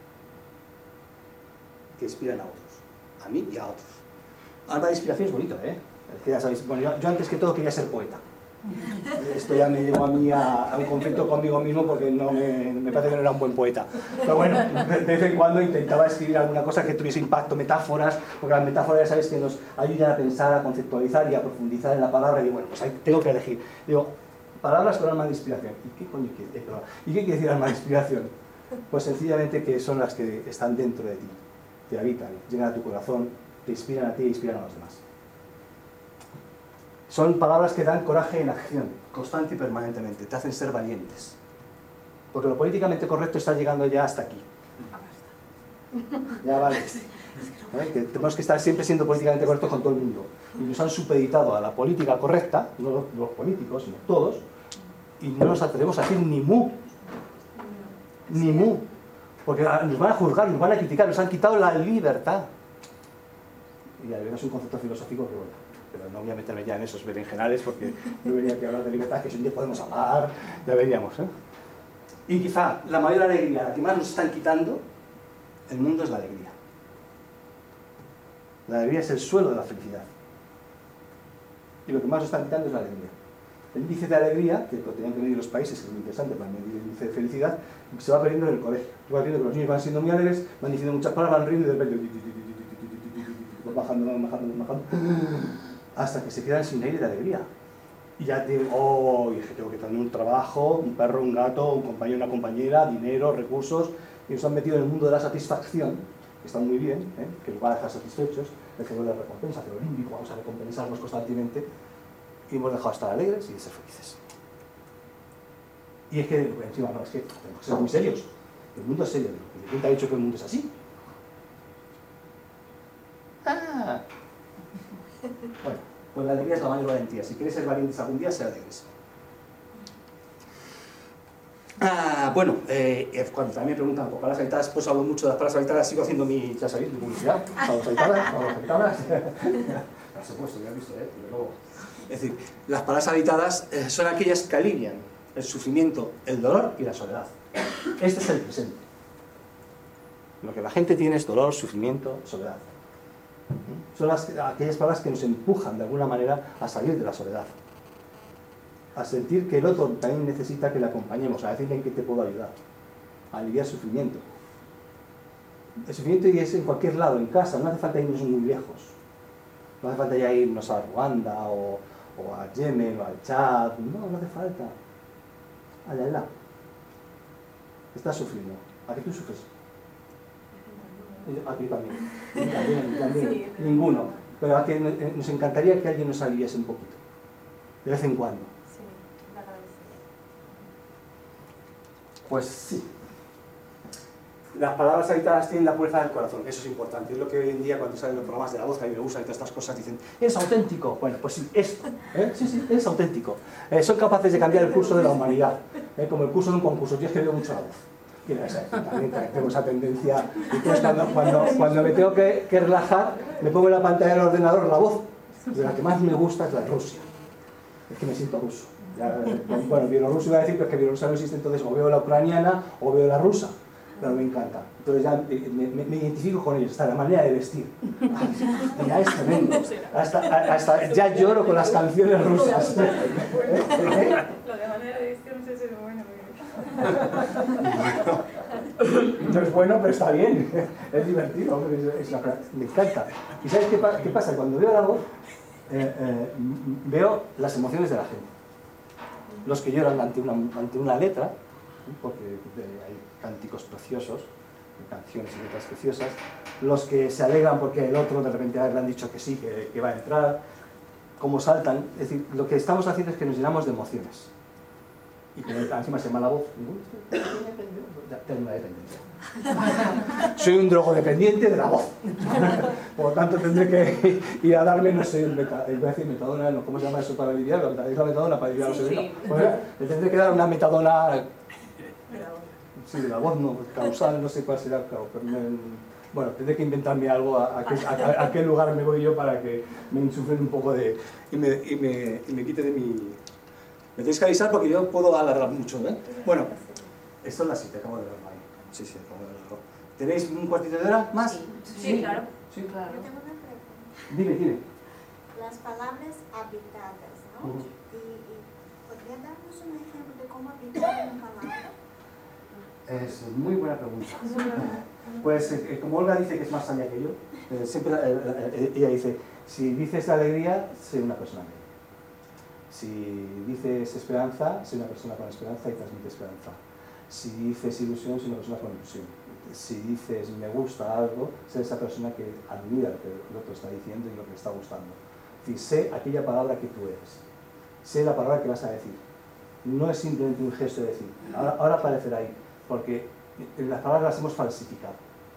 que inspiran a otros, a mí y a otros. Alma de inspiración es bonito, Es que ya sabéis, bueno, yo antes que todo quería ser poeta. Esto ya me llevó a mí a un conflicto conmigo mismo porque no me parece que no era un buen poeta. Pero bueno, de vez en cuando intentaba escribir alguna cosa que tuviese impacto, metáforas, porque las metáforas ya sabéis que nos ayudan a pensar, a conceptualizar y a profundizar en la palabra. Y bueno, pues ahí tengo que elegir. Digo, palabras con alma de inspiración. ¿Y qué coño quiere? ¿Y qué quiere decir alma de inspiración? Pues sencillamente que son las que están dentro de ti, te habitan, llegan a tu corazón, te inspiran a ti e inspiran a los demás. Son palabras que dan coraje en acción, constante y permanentemente, te hacen ser valientes. Porque lo políticamente correcto está llegando ya hasta aquí. Ya vale. Que tenemos que estar siempre siendo políticamente correctos con todo el mundo. Y nos han supeditado a la política correcta, no los políticos, sino todos, y no nos atrevemos a decir ni mu. Ni mu. Porque nos van a juzgar, nos van a criticar, nos han quitado la libertad. Y la libertad es un concepto filosófico que, bueno, pero no voy a meterme ya en esos berenjenales porque no venía aquí a hablar de libertad, que si un día podemos hablar, ya veríamos, ¿eh? Y quizá la mayor alegría, la que más nos están quitando, el mundo es la alegría. La alegría es el suelo de la felicidad. Y lo que más nos están quitando es la alegría. El índice de alegría, que lo tenían que medir los países, que es muy interesante para medir el índice de felicidad, se va perdiendo en el colegio. Tú vas viendo que los niños van siendo muy alegres, van diciendo muchas palabras, van riendo y de repente van bajando, hasta que se quedan sin aire de alegría. Y ya tengo, tengo que tener un trabajo, un perro, un gato, un compañero, una compañera, dinero, recursos, y nos han metido en el mundo de la satisfacción, que está muy bien, que nos va a dejar satisfechos, el cerebro de recompensa, el olímpico, vamos a recompensarnos constantemente, y hemos dejado de estar alegres y de ser felices. Y es que, encima, no, es que tenemos que ser muy serios. El mundo es serio. ¿Quién te ha dicho que el mundo es así? Bueno, pues la alegría es la mayor valentía. Si quieres ser valientes algún día, sé alegres. Bueno, cuando también me preguntan por palabras habitadas, pues hablo mucho de las palabras habitadas, sigo haciendo mi, ya sabéis, mi publicidad, palabras habitadas. Por supuesto, ya he visto, pero luego... Es decir, las palabras habitadas son aquellas que alivian el sufrimiento, el dolor y la soledad. Este es el presente. Lo que la gente tiene es dolor, sufrimiento, soledad. Son aquellas palabras que nos empujan de alguna manera a salir de la soledad. A sentir que el otro también necesita que le acompañemos, a decirle en qué te puedo ayudar. A aliviar sufrimiento. El sufrimiento es en cualquier lado, en casa, no hace falta irnos muy lejos. No hace falta ya irnos a Ruanda o a Yemen o al Chad. No hace falta. Allá. Estás sufriendo. ¿A qué tú sufres? A ti también. También. Ninguno. Pero a que nos encantaría que alguien nos aliviase un poquito. De vez en cuando. Sí, la agradecería. Pues sí. Las palabras habitadas tienen la fuerza del corazón, eso es importante. Es lo que hoy en día, cuando salen los programas de La Voz, que a mí me gustan y todas estas cosas, dicen, es auténtico. Bueno, pues sí, esto, sí, es auténtico. Son capaces de cambiar el curso de la humanidad, como el curso de un concurso. Yo es que veo mucho La Voz. También tengo esa tendencia. Cuando me tengo que relajar, me pongo en la pantalla del ordenador La Voz. Y la que más me gusta es la de Rusia. Es que me siento ruso. Bueno, bielorruso iba a decir, pero es que Bielorrusia no existe, entonces o veo la ucraniana o veo la rusa. Pero me encanta. Entonces ya me identifico con ellos, hasta la manera de vestir. Mira, es tremendo. Hasta ya lloro con las canciones rusas. Lo de manera de vestir no sé si es bueno. No es bueno, pero está bien. Es divertido. Me encanta. ¿Y sabes qué pasa? Cuando veo La Voz, veo las emociones de la gente. Los que lloran ante una letra, porque hay cánticos preciosos, canciones y letras preciosas, los que se alegran porque el otro de repente le han dicho que sí, que va a entrar, cómo saltan. Es decir, lo que estamos haciendo es que nos llenamos de emociones. Y que encima se llama La Voz. Tengo una dependencia. Soy un drogodependiente de La Voz. Por lo tanto tendré que ir a darle, no sé, voy a decir metadona, no, ¿cómo se llama eso para aliviar? Es la metadona para aliviar los oídos. Bueno, le tendré que dar una metadona. Sí, de La Voz no, causal, no sé cuál será, pero bueno, tendré que inventarme algo a qué lugar me voy yo para que me insuflen un poco de... y me quite de mi... Me tenéis que avisar porque yo puedo alargar mucho, ¿eh? Bueno, esto es las 7, acabo de verlo ahí. Sí, acabo de verlo. ¿Tenéis un cuartito de hora más? Sí, claro. Sí, Claro. Yo tengo una pregunta. Dime. Las palabras habitadas, ¿no? Y ¿podría darnos un ejemplo de cómo habitar una palabra? Es muy buena pregunta. Pues como Olga dice que es más sabia que yo, siempre ella dice, si dices alegría, sé una persona alegre. Si dices esperanza, sé una persona con esperanza y transmite esperanza. Si dices ilusión, es una persona con ilusión. Si dices me gusta algo, sé esa persona que admira lo que el otro está diciendo y lo que le está gustando. Es decir, sé aquella palabra que tú eres. Sé la palabra que vas a decir. No es simplemente un gesto de decir, ahora aparecerá ahí, porque las palabras las hemos falsificado.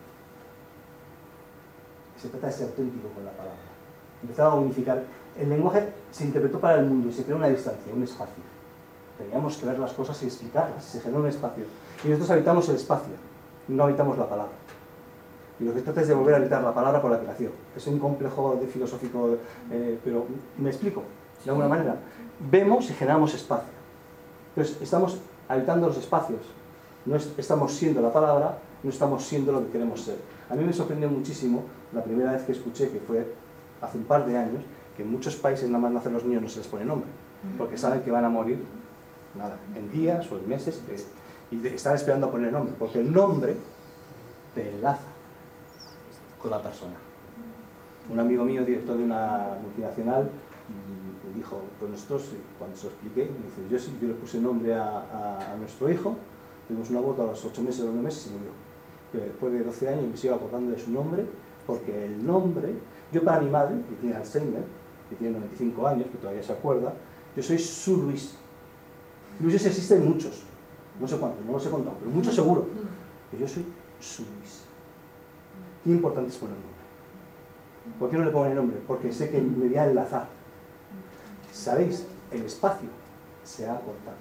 Se trata de ser auténtico con la palabra. Empezaba a unificar. El lenguaje se interpretó para el mundo y se creó una distancia, un espacio. Teníamos que ver las cosas y explicarlas, se generó un espacio. Y nosotros habitamos el espacio, no habitamos la palabra. Y lo que se trata es de volver a habitar la palabra por la creación. Es un complejo de filosófico, pero me explico, de alguna manera. Vemos y generamos espacio. Entonces, estamos habitando los espacios. No estamos siendo la palabra, no estamos siendo lo que queremos ser. A mí me sorprendió muchísimo la primera vez que escuché, que fue hace un par de años, que en muchos países nada más nacen los niños no se les pone nombre, porque saben que van a morir nada, en días o en meses, y están esperando a poner nombre, porque el nombre te enlaza con la persona. Un amigo mío, director de una multinacional, me dijo, pues nosotros, cuando se lo expliqué, me dice, yo le puse nombre a nuestro hijo, tuvimos una boda a los 8 meses o 9 meses y murió. Pero después de 12 años me sigo acordando de su nombre, porque el nombre, yo para mi madre, que tiene Alzheimer, que tiene 95 años, que todavía se acuerda, yo soy su Luis. Luises existen muchos, no sé cuántos, no los he contado, pero muchos seguro. Pero yo soy su Luis. Qué importante es poner nombre. ¿Por qué no le pongo el nombre? Porque sé que me voy a enlazar. ¿Sabéis? El espacio se ha acortado.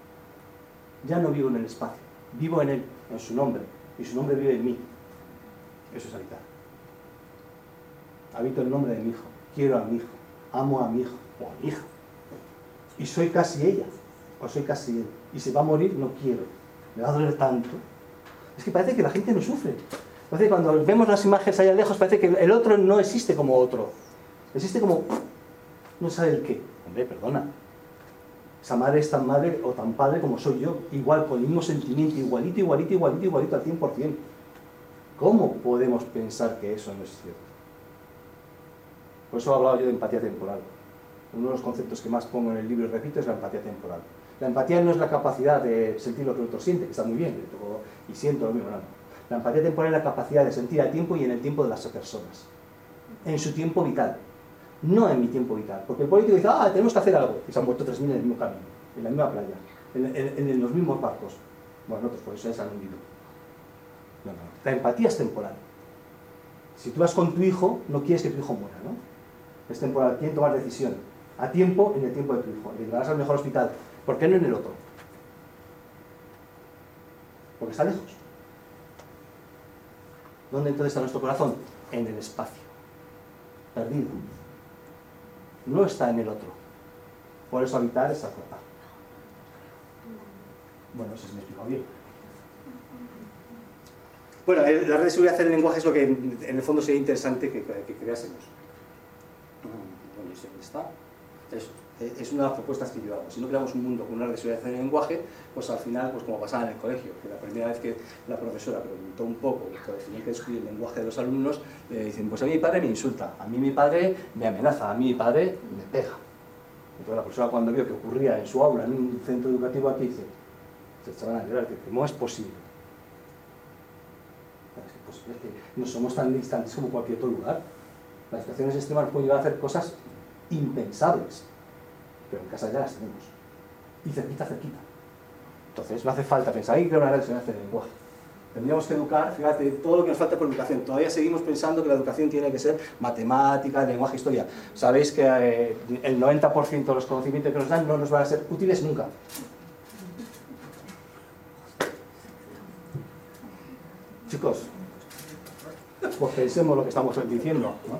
Ya no vivo en el espacio, vivo en él, en su nombre, y su nombre vive en mí. Eso es habitar. Habito el nombre de mi hijo, quiero a mi hijo, amo a mi hijo o a mi hija. Y soy casi ella, o soy casi él. Y si va a morir, no quiero. Me va a doler tanto. Es que parece que la gente no sufre. Parece que cuando vemos las imágenes allá lejos, parece que el otro no existe como otro. Existe como... no sabe el qué. Hombre, perdona. Esa madre es tan madre o tan padre como soy yo. Igual, con el mismo sentimiento, igualito, igualito, igualito, igualito al 100%. ¿Cómo podemos pensar que eso no es cierto? Por eso he hablado yo de empatía temporal. Uno de los conceptos que más pongo en el libro y repito es la empatía temporal. La empatía no es la capacidad de sentir lo que el otro siente, que está muy bien, y siento lo mismo, no. La empatía temporal es la capacidad de sentir a tiempo y en el tiempo de las personas. En su tiempo vital. No en mi tiempo vital. Porque el político dice, tenemos que hacer algo. Y se han muerto 3.000 en el mismo camino, en la misma playa, en los mismos barcos. Bueno, otros por eso ya se han hundido. No. La empatía es temporal. Si tú vas con tu hijo, no quieres que tu hijo muera, ¿no? Es temporal. ¿Quién toma decisión? A tiempo, en el tiempo de tu hijo. Le llevarás al mejor hospital. ¿Por qué no en el otro? Porque está lejos. ¿Dónde entonces está nuestro corazón? En el espacio. Perdido. No está en el otro. Por eso habitar es acortar. Bueno, no sé si me he explicado bien. Bueno, la red de seguridad del lenguaje es lo que en el fondo sería interesante que creásemos. ¿Dónde está? Eso. Es una de las propuestas que yo hago. Si no creamos un mundo con una red de seguridad del lenguaje, pues al final, pues como pasaba en el colegio, que la primera vez que la profesora preguntó un poco, que tenía que descubrir el lenguaje de los alumnos, le dicen, pues a mí mi padre me insulta, a mí mi padre me amenaza, a mí mi padre me pega. Entonces la profesora, cuando vio que ocurría en su aula, en un centro educativo aquí, dice, se echaban a llorar, que no es posible. Es que no somos tan distantes como cualquier otro lugar. Las situaciones extremas nos pueden llevar a hacer cosas impensables, pero en casa ya las tenemos. Y cerquita, cerquita. Entonces no hace falta pensar, hay que crear una red de seguridad del lenguaje. Tendríamos que educar, fíjate, todo lo que nos falta por educación. Todavía seguimos pensando que la educación tiene que ser matemática, lenguaje, historia. Sabéis que el 90% de los conocimientos que nos dan no nos van a ser útiles nunca. Chicos, pues pensemos lo que estamos diciendo, ¿no?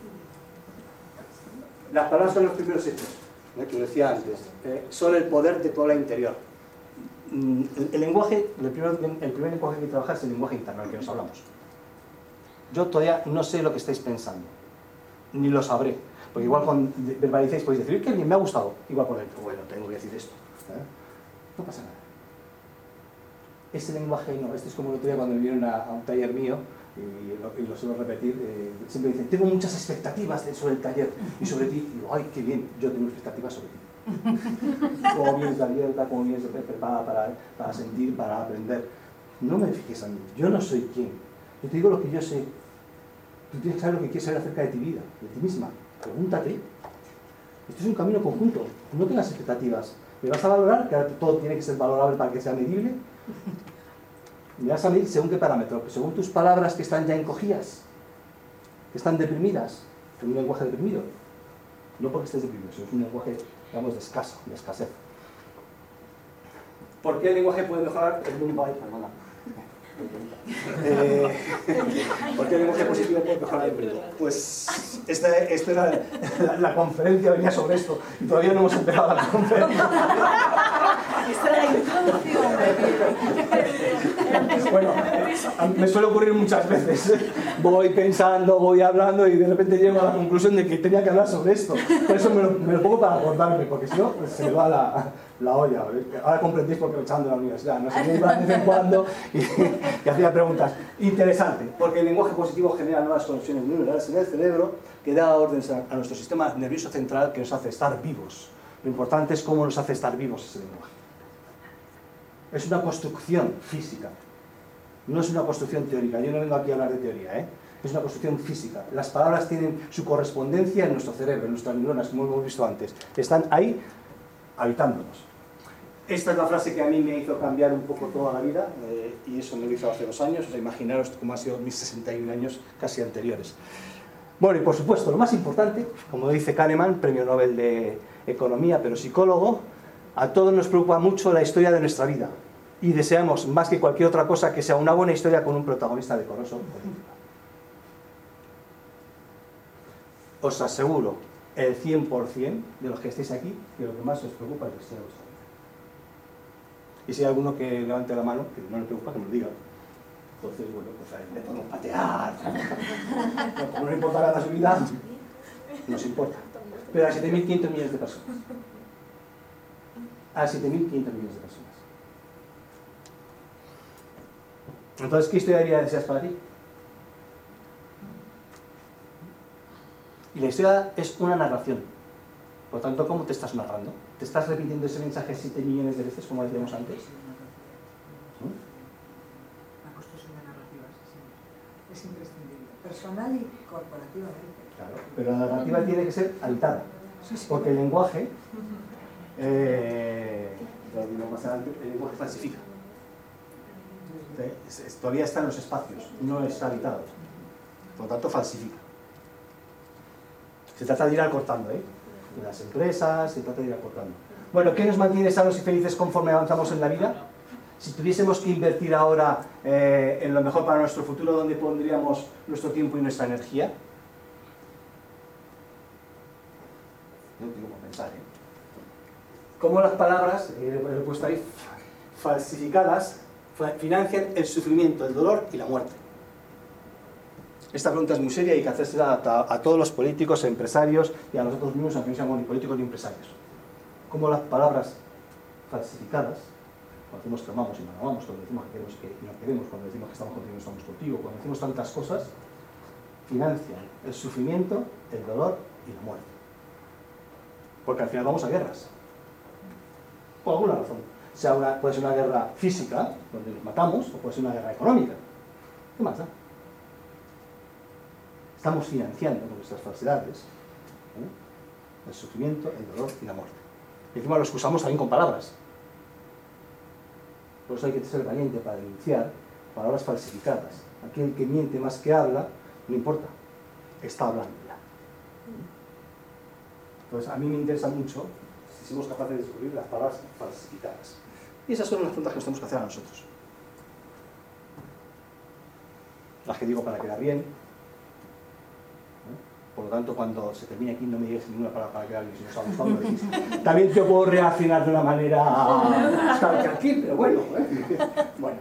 Las palabras son los primeros hechos, que lo decía antes, son el poder de todo lo interior. El lenguaje, el primer lenguaje que hay que trabajar es el lenguaje interno, el que nos hablamos. Yo todavía no sé lo que estáis pensando, ni lo sabré, porque igual cuando verbalicéis podéis decir, que bien, me ha gustado, igual por dentro, bueno, tengo que decir esto. No pasa nada. Ese lenguaje no, este es como el otro día cuando vinieron a un taller mío, y lo suelo repetir, siempre dicen, tengo muchas expectativas sobre el taller y sobre ti. Y digo, ay, qué bien, yo tengo expectativas sobre ti. Cómo vienes abierta, cómo vienes preparada para sentir, para aprender. No me fijes a mí, yo no soy quien. Yo te digo lo que yo sé. Tú tienes que saber lo que quieres saber acerca de ti vida, de ti misma. Pregúntate. Esto es un camino conjunto. No tengas expectativas. ¿Me vas a valorar? Que ahora todo tiene que ser valorable para que sea medible. ¿Me vas a medir según qué parámetro? Según tus palabras que están ya encogidas, que están deprimidas, en un lenguaje deprimido. No porque estés deprimido, sino es un lenguaje, digamos, de escasez. ¿Por qué el lenguaje puede mejorar? ¿Por qué el lenguaje positivo puede mejorar el mundo? Pues esta era la conferencia, venía sobre esto, y todavía no hemos empezado la conferencia. Esta era la introducción. Bueno, me suele ocurrir muchas veces. Voy pensando, voy hablando y de repente llego a la conclusión de que tenía que hablar sobre esto. Por eso me lo pongo para acordarme, porque si no, pues se me va la olla. Ahora comprendéis por qué me echaban de la universidad. No sé, me iba de vez en cuando y hacía preguntas. Interesante, porque el lenguaje positivo genera nuevas conexiones neuronales en el cerebro que da órdenes a nuestro sistema nervioso central que nos hace estar vivos. Lo importante es cómo nos hace estar vivos ese lenguaje. Es una construcción física, no es una construcción teórica. Yo no vengo aquí a hablar de teoría, ¿eh? Es una construcción física. Las palabras tienen su correspondencia en nuestro cerebro, en nuestras neuronas, como hemos visto antes. Están ahí habitándonos. Esta es la frase que a mí me hizo cambiar un poco toda la vida, y eso me lo hizo hace 2 años. O sea, imaginaros cómo han sido mis 61 años casi anteriores. Bueno, y por supuesto, lo más importante, como dice Kahneman, premio Nobel de Economía, pero psicólogo, a todos nos preocupa mucho la historia de nuestra vida y deseamos más que cualquier otra cosa que sea una buena historia con un protagonista decoroso. Os aseguro, el 100% de los que estéis aquí, que lo que más os preocupa es la historia de vuestra vida. Y si hay alguno que levante la mano, que no le preocupa, que me lo diga. Entonces, bueno, pues le podemos patear. No le importará la subida, nos importa. Pero a 7.500 millones de personas. A 7.500 millones de personas. Entonces, ¿qué historia de vida deseas para ti? Y la historia es una narración. Por lo tanto, ¿cómo te estás narrando? ¿Te estás repitiendo ese mensaje 7 millones de veces, como decíamos antes? La construcción de narrativas es imprescindible, personal y corporativamente. Claro, pero la narrativa tiene que ser habitada. Porque el lenguaje, el lenguaje falsifica. Todavía está en los espacios, no está habitado. Por lo tanto, falsifica. Se trata de ir acortando, ¿eh? En las empresas se trata de ir acortando. Bueno, ¿qué nos mantiene sanos y felices conforme avanzamos en la vida? Si tuviésemos que invertir ahora en lo mejor para nuestro futuro, ¿dónde pondríamos nuestro tiempo y nuestra energía? No tengo que pensar, ¿eh? Cómo las palabras, he puesto ahí, falsificadas, financian el sufrimiento, el dolor y la muerte. Esta pregunta es muy seria y hay que hacérsela a todos los políticos, empresarios y a nosotros mismos, aunque no seamos ni políticos ni empresarios. Cómo las palabras falsificadas, cuando decimos que amamos y no amamos, cuando decimos que queremos y no queremos, cuando decimos que estamos contigo y no estamos contigo, cuando decimos tantas cosas, financian el sufrimiento, el dolor y la muerte. Porque al final vamos a guerras. Por alguna razón. Puede ser una guerra física, donde nos matamos, o puede ser una guerra económica. ¿Qué más da? Estamos financiando con nuestras falsedades el sufrimiento, el dolor y la muerte. Y encima lo excusamos también con palabras. Por eso hay que ser valiente para denunciar palabras falsificadas. Aquel que miente más que habla, no importa, está hablando ya. Entonces a mí me interesa mucho si somos capaces de descubrir las palabras falsificadas. Y esas son las preguntas que nos tenemos que hacer a nosotros. Las que digo para quedar bien. Por lo tanto, cuando se termine aquí no me digas ninguna palabra para quedar bien, si no sabes cuándo lo decís. También yo puedo reaccionar de una manera aquí, pero bueno. Bueno.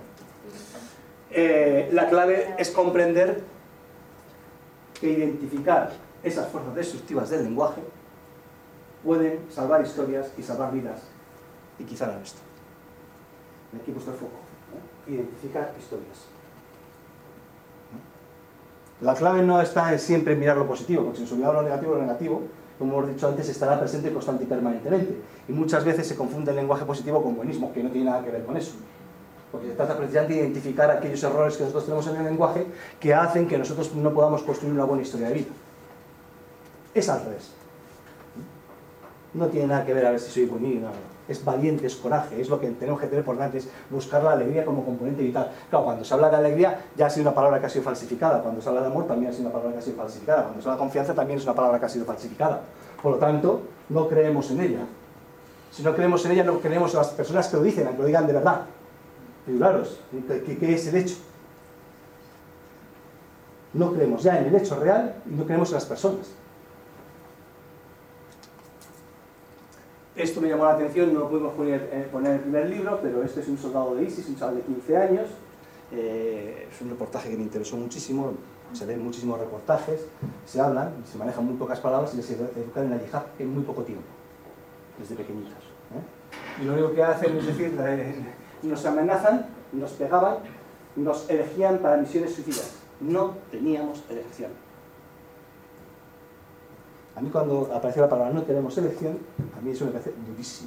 La clave es comprender que identificar esas fuerzas destructivas del lenguaje pueden salvar historias y salvar vidas, y quizá la nuestra. Aquí he puesto el foco. Identificar historias. La clave no está en siempre mirar lo positivo, porque si nos olvidamos lo negativo, como hemos dicho antes, estará presente constante y permanentemente. Y muchas veces se confunde el lenguaje positivo con buenismo, que no tiene nada que ver con eso. Porque se trata precisamente de identificar aquellos errores que nosotros tenemos en el lenguaje que hacen que nosotros no podamos construir una buena historia de vida. Es al revés. No tiene nada que ver a ver si soy bonito, no. Es valiente, es coraje, es lo que tenemos que tener por delante, es buscar la alegría como componente vital. Claro, cuando se habla de alegría ya ha sido una palabra que ha sido falsificada, cuando se habla de amor también ha sido una palabra que ha sido falsificada, cuando se habla de confianza también es una palabra que ha sido falsificada. Por lo tanto, no creemos en ella. Si no creemos en ella, no creemos en las personas que lo dicen, aunque lo digan de verdad. Figuraros, ¿qué es el hecho? No creemos ya en el hecho real y no creemos en las personas. Esto me llamó la atención, no lo pudimos poner en el primer libro, pero este es un soldado de ISIS, un chaval de 15 años. Es un reportaje que me interesó muchísimo, se leen muchísimos reportajes, se hablan, se manejan muy pocas palabras y les educan en la yihad en muy poco tiempo, desde pequeñitos. Y lo único que hacen es decir, nos amenazan, nos pegaban, nos elegían para misiones suicidas. No teníamos elección. A mí cuando apareció la palabra no tenemos elección, a mí eso me parece durísimo.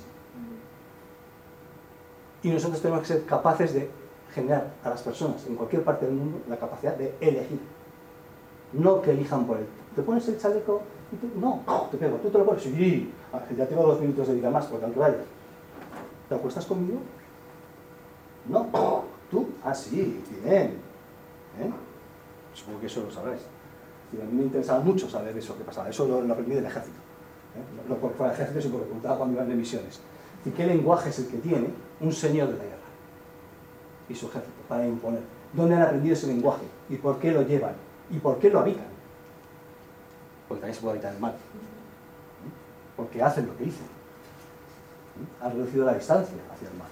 Y nosotros tenemos que ser capaces de generar a las personas en cualquier parte del mundo la capacidad de elegir. No que elijan por él. ¿Te pones el chaleco? Y tú, no, te pego. ¿Tú te lo pones? Sí, ya tengo 2 minutos de vida más, porque aunque vayas. ¿Te acuestas conmigo? No, tú, sí, bien. Supongo que eso lo sabréis. Y a mí me interesaba mucho saber eso que pasaba. Eso lo aprendí del ejército. No porque fuera del ejército, sino porque preguntaba cuando iban de misiones. ¿Y qué lenguaje es el que tiene un señor de la guerra y su ejército para imponer? ¿Dónde han aprendido ese lenguaje? ¿Y por qué lo llevan? ¿Y por qué lo habitan? Porque también se puede habitar el mal. Porque hacen lo que dicen. Han reducido la distancia hacia el mal.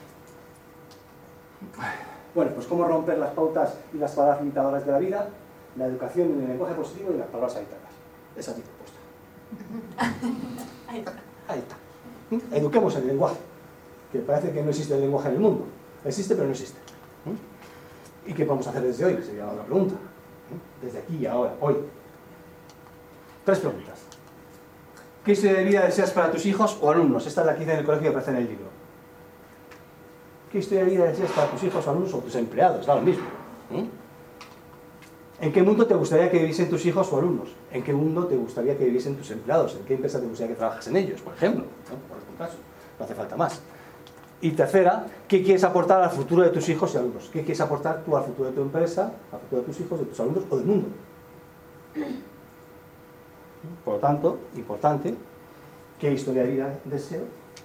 Bueno, pues cómo romper las pautas y las palabras limitadoras de la vida, la educación en el lenguaje positivo y las palabras habitadas. Esa tipo puesta. Ahí está. Eduquemos el lenguaje, que parece que no existe el lenguaje en el mundo. Existe, pero no existe. ¿Y qué podemos hacer desde hoy? Sería la pregunta. Desde aquí y ahora, hoy. 3 preguntas. ¿Qué historia de vida deseas para tus hijos o alumnos? Esta es la que hice en el colegio que aparece en el libro. ¿Qué historia de vida deseas para tus hijos o alumnos o tus empleados? Da lo mismo. ¿En qué mundo te gustaría que viviesen tus hijos o alumnos? ¿En qué mundo te gustaría que viviesen tus empleados? ¿En qué empresa te gustaría que trabajas en ellos, por ejemplo? Por algún caso. No hace falta más. Y tercera, ¿qué quieres aportar al futuro de tus hijos y alumnos? ¿Qué quieres aportar tú al futuro de tu empresa, al futuro de tus hijos, de tus alumnos o del mundo? Por lo tanto, importante, ¿qué historia de vida deseo?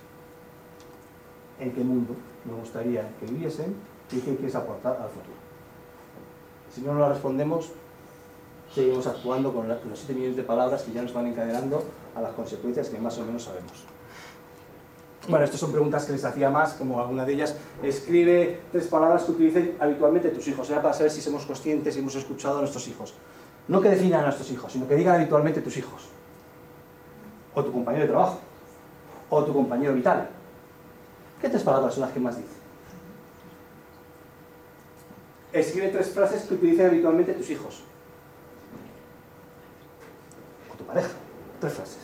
¿En qué mundo me gustaría que viviesen? ¿Y qué quieres aportar al futuro? Si no lo respondemos, seguimos actuando con los 7 millones de palabras que ya nos van encadenando a las consecuencias que más o menos sabemos. Bueno, estas son preguntas que les hacía más, como alguna de ellas. Escribe 3 palabras que utilicen habitualmente tus hijos. Era para saber si somos conscientes y hemos escuchado a nuestros hijos. No que definan a nuestros hijos, sino que digan habitualmente tus hijos. O tu compañero de trabajo. O tu compañero vital. ¿Qué 3 palabras son las que más dice? Escribe 3 frases que utilicen habitualmente tus hijos. O tu pareja. 3 frases.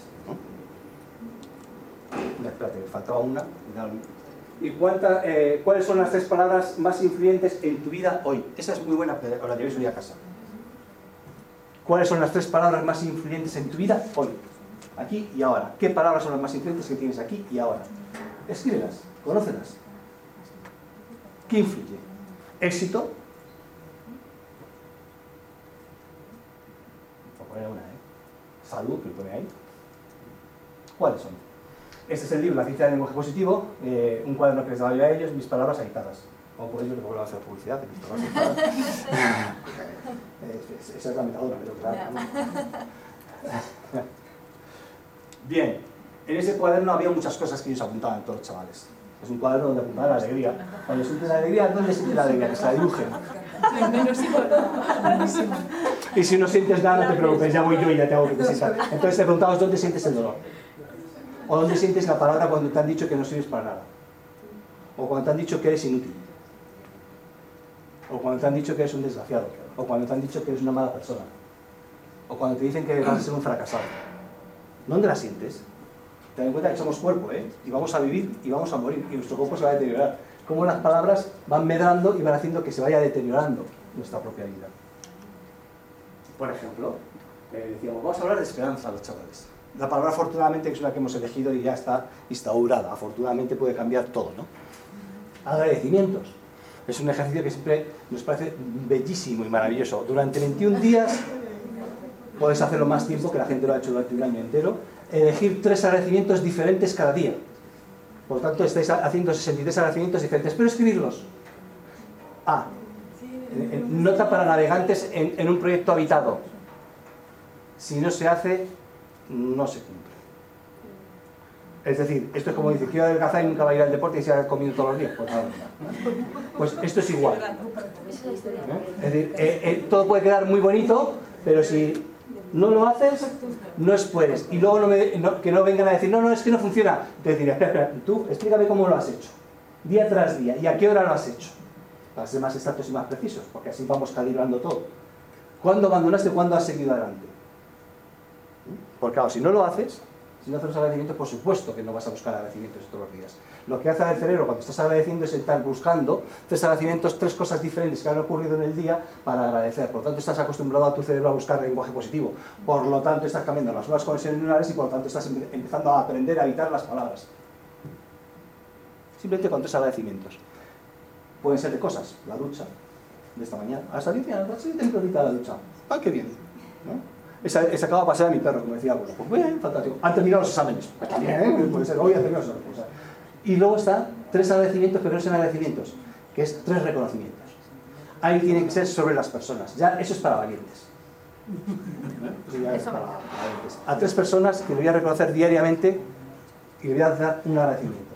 Espérate, faltaba una. ¿Y cuáles son las 3 palabras más influyentes en tu vida hoy? Esa es muy buena, pero la llevéis hoy a casa. ¿Cuáles son las 3 palabras más influyentes en tu vida hoy? Aquí y ahora. ¿Qué palabras son las más influyentes que tienes aquí y ahora? Escríbelas, conócelas. ¿Qué influye? Éxito. Voy a poner una, Salud, que lo pone ahí. ¿Cuáles son? Este es el libro, La ciencia del lenguaje positivo, un cuaderno que les daba yo a ellos, mis palabras editadas. Como por ello les vuelvo a hacer publicidad de mis palabras editadas. Esa es la metadona, pero claro. Bien, en ese cuaderno había muchas cosas que ellos apuntaban, todos los chavales. Es un cuaderno donde apuntaban la alegría. Cuando sienten la alegría, ¿dónde sienten la alegría? Que se la dibujen. Y si no sientes nada, no te preocupes, ya voy yo y ya te hago que te sientas. Entonces te preguntamos, ¿dónde sientes el dolor? ¿O dónde sientes la palabra cuando te han dicho que no sirves para nada? ¿O cuando te han dicho que eres inútil? ¿O cuando te han dicho que eres un desgraciado? ¿O cuando te han dicho que eres una mala persona? ¿O cuando te dicen que vas a ser un fracasado? ¿Dónde la sientes? Ten en cuenta que somos cuerpo, ¿eh? Y vamos a vivir y vamos a morir, y nuestro cuerpo se va a deteriorar. Cómo las palabras van medrando y van haciendo que se vaya deteriorando nuestra propia vida. Por ejemplo, decíamos, vamos a hablar de esperanza a los chavales. La palabra afortunadamente, que es una que hemos elegido y ya está instaurada, afortunadamente puede cambiar todo, ¿no? Agradecimientos. Es un ejercicio que siempre nos parece bellísimo y maravilloso. Durante 21 días, puedes hacerlo más tiempo, que la gente lo ha hecho durante un año entero, elegir 3 agradecimientos diferentes cada día. Por tanto, estáis haciendo 63 agradecimientos diferentes, pero escribirlos. Nota para navegantes en un proyecto habitado. Si no se hace, no se cumple. Es decir, esto es como dice, quiero adelgazar y nunca va a ir al deporte y se ha comido todos los días. Pues, nada. Pues esto es igual. Es decir, todo puede quedar muy bonito, pero si no lo haces, no puedes. Y luego que no vengan a decir, no, es que no funciona. Te diré, espera, tú explícame cómo lo has hecho, día tras día, y a qué hora lo has hecho, para ser más exactos y más precisos, porque así vamos calibrando todo. ¿Cuándo abandonaste? ¿Cuándo has seguido adelante? Porque claro, si no lo haces, si no haces los agradecimientos, por supuesto que no vas a buscar agradecimientos todos los días. Lo que hace el cerebro cuando estás agradeciendo es estar buscando 3 agradecimientos, 3 cosas diferentes que han ocurrido en el día para agradecer. Por lo tanto, estás acostumbrado a tu cerebro a buscar lenguaje positivo. Por lo tanto, estás cambiando las nuevas conexiones neuronales y por lo tanto estás empezando a aprender a evitar las palabras. Simplemente con 3 agradecimientos. Pueden ser de cosas, la ducha de esta mañana. Hasta 10 días, sí, tengo ahorita la ducha. ¡Ah, qué bien! ¿No? Esa acaba de pasar a mi perro, como decía Abuelo. Pues bien, fantástico. Han terminado los exámenes. Pues también, puede ser, hoy han terminado los exámenes. Y luego está 3 agradecimientos, pero no son agradecimientos, que es 3 reconocimientos. Ahí tiene que ser sobre las personas. Ya, eso es para valientes. Eso ya es para valientes. A 3 personas que le voy a reconocer diariamente y le voy a dar un agradecimiento.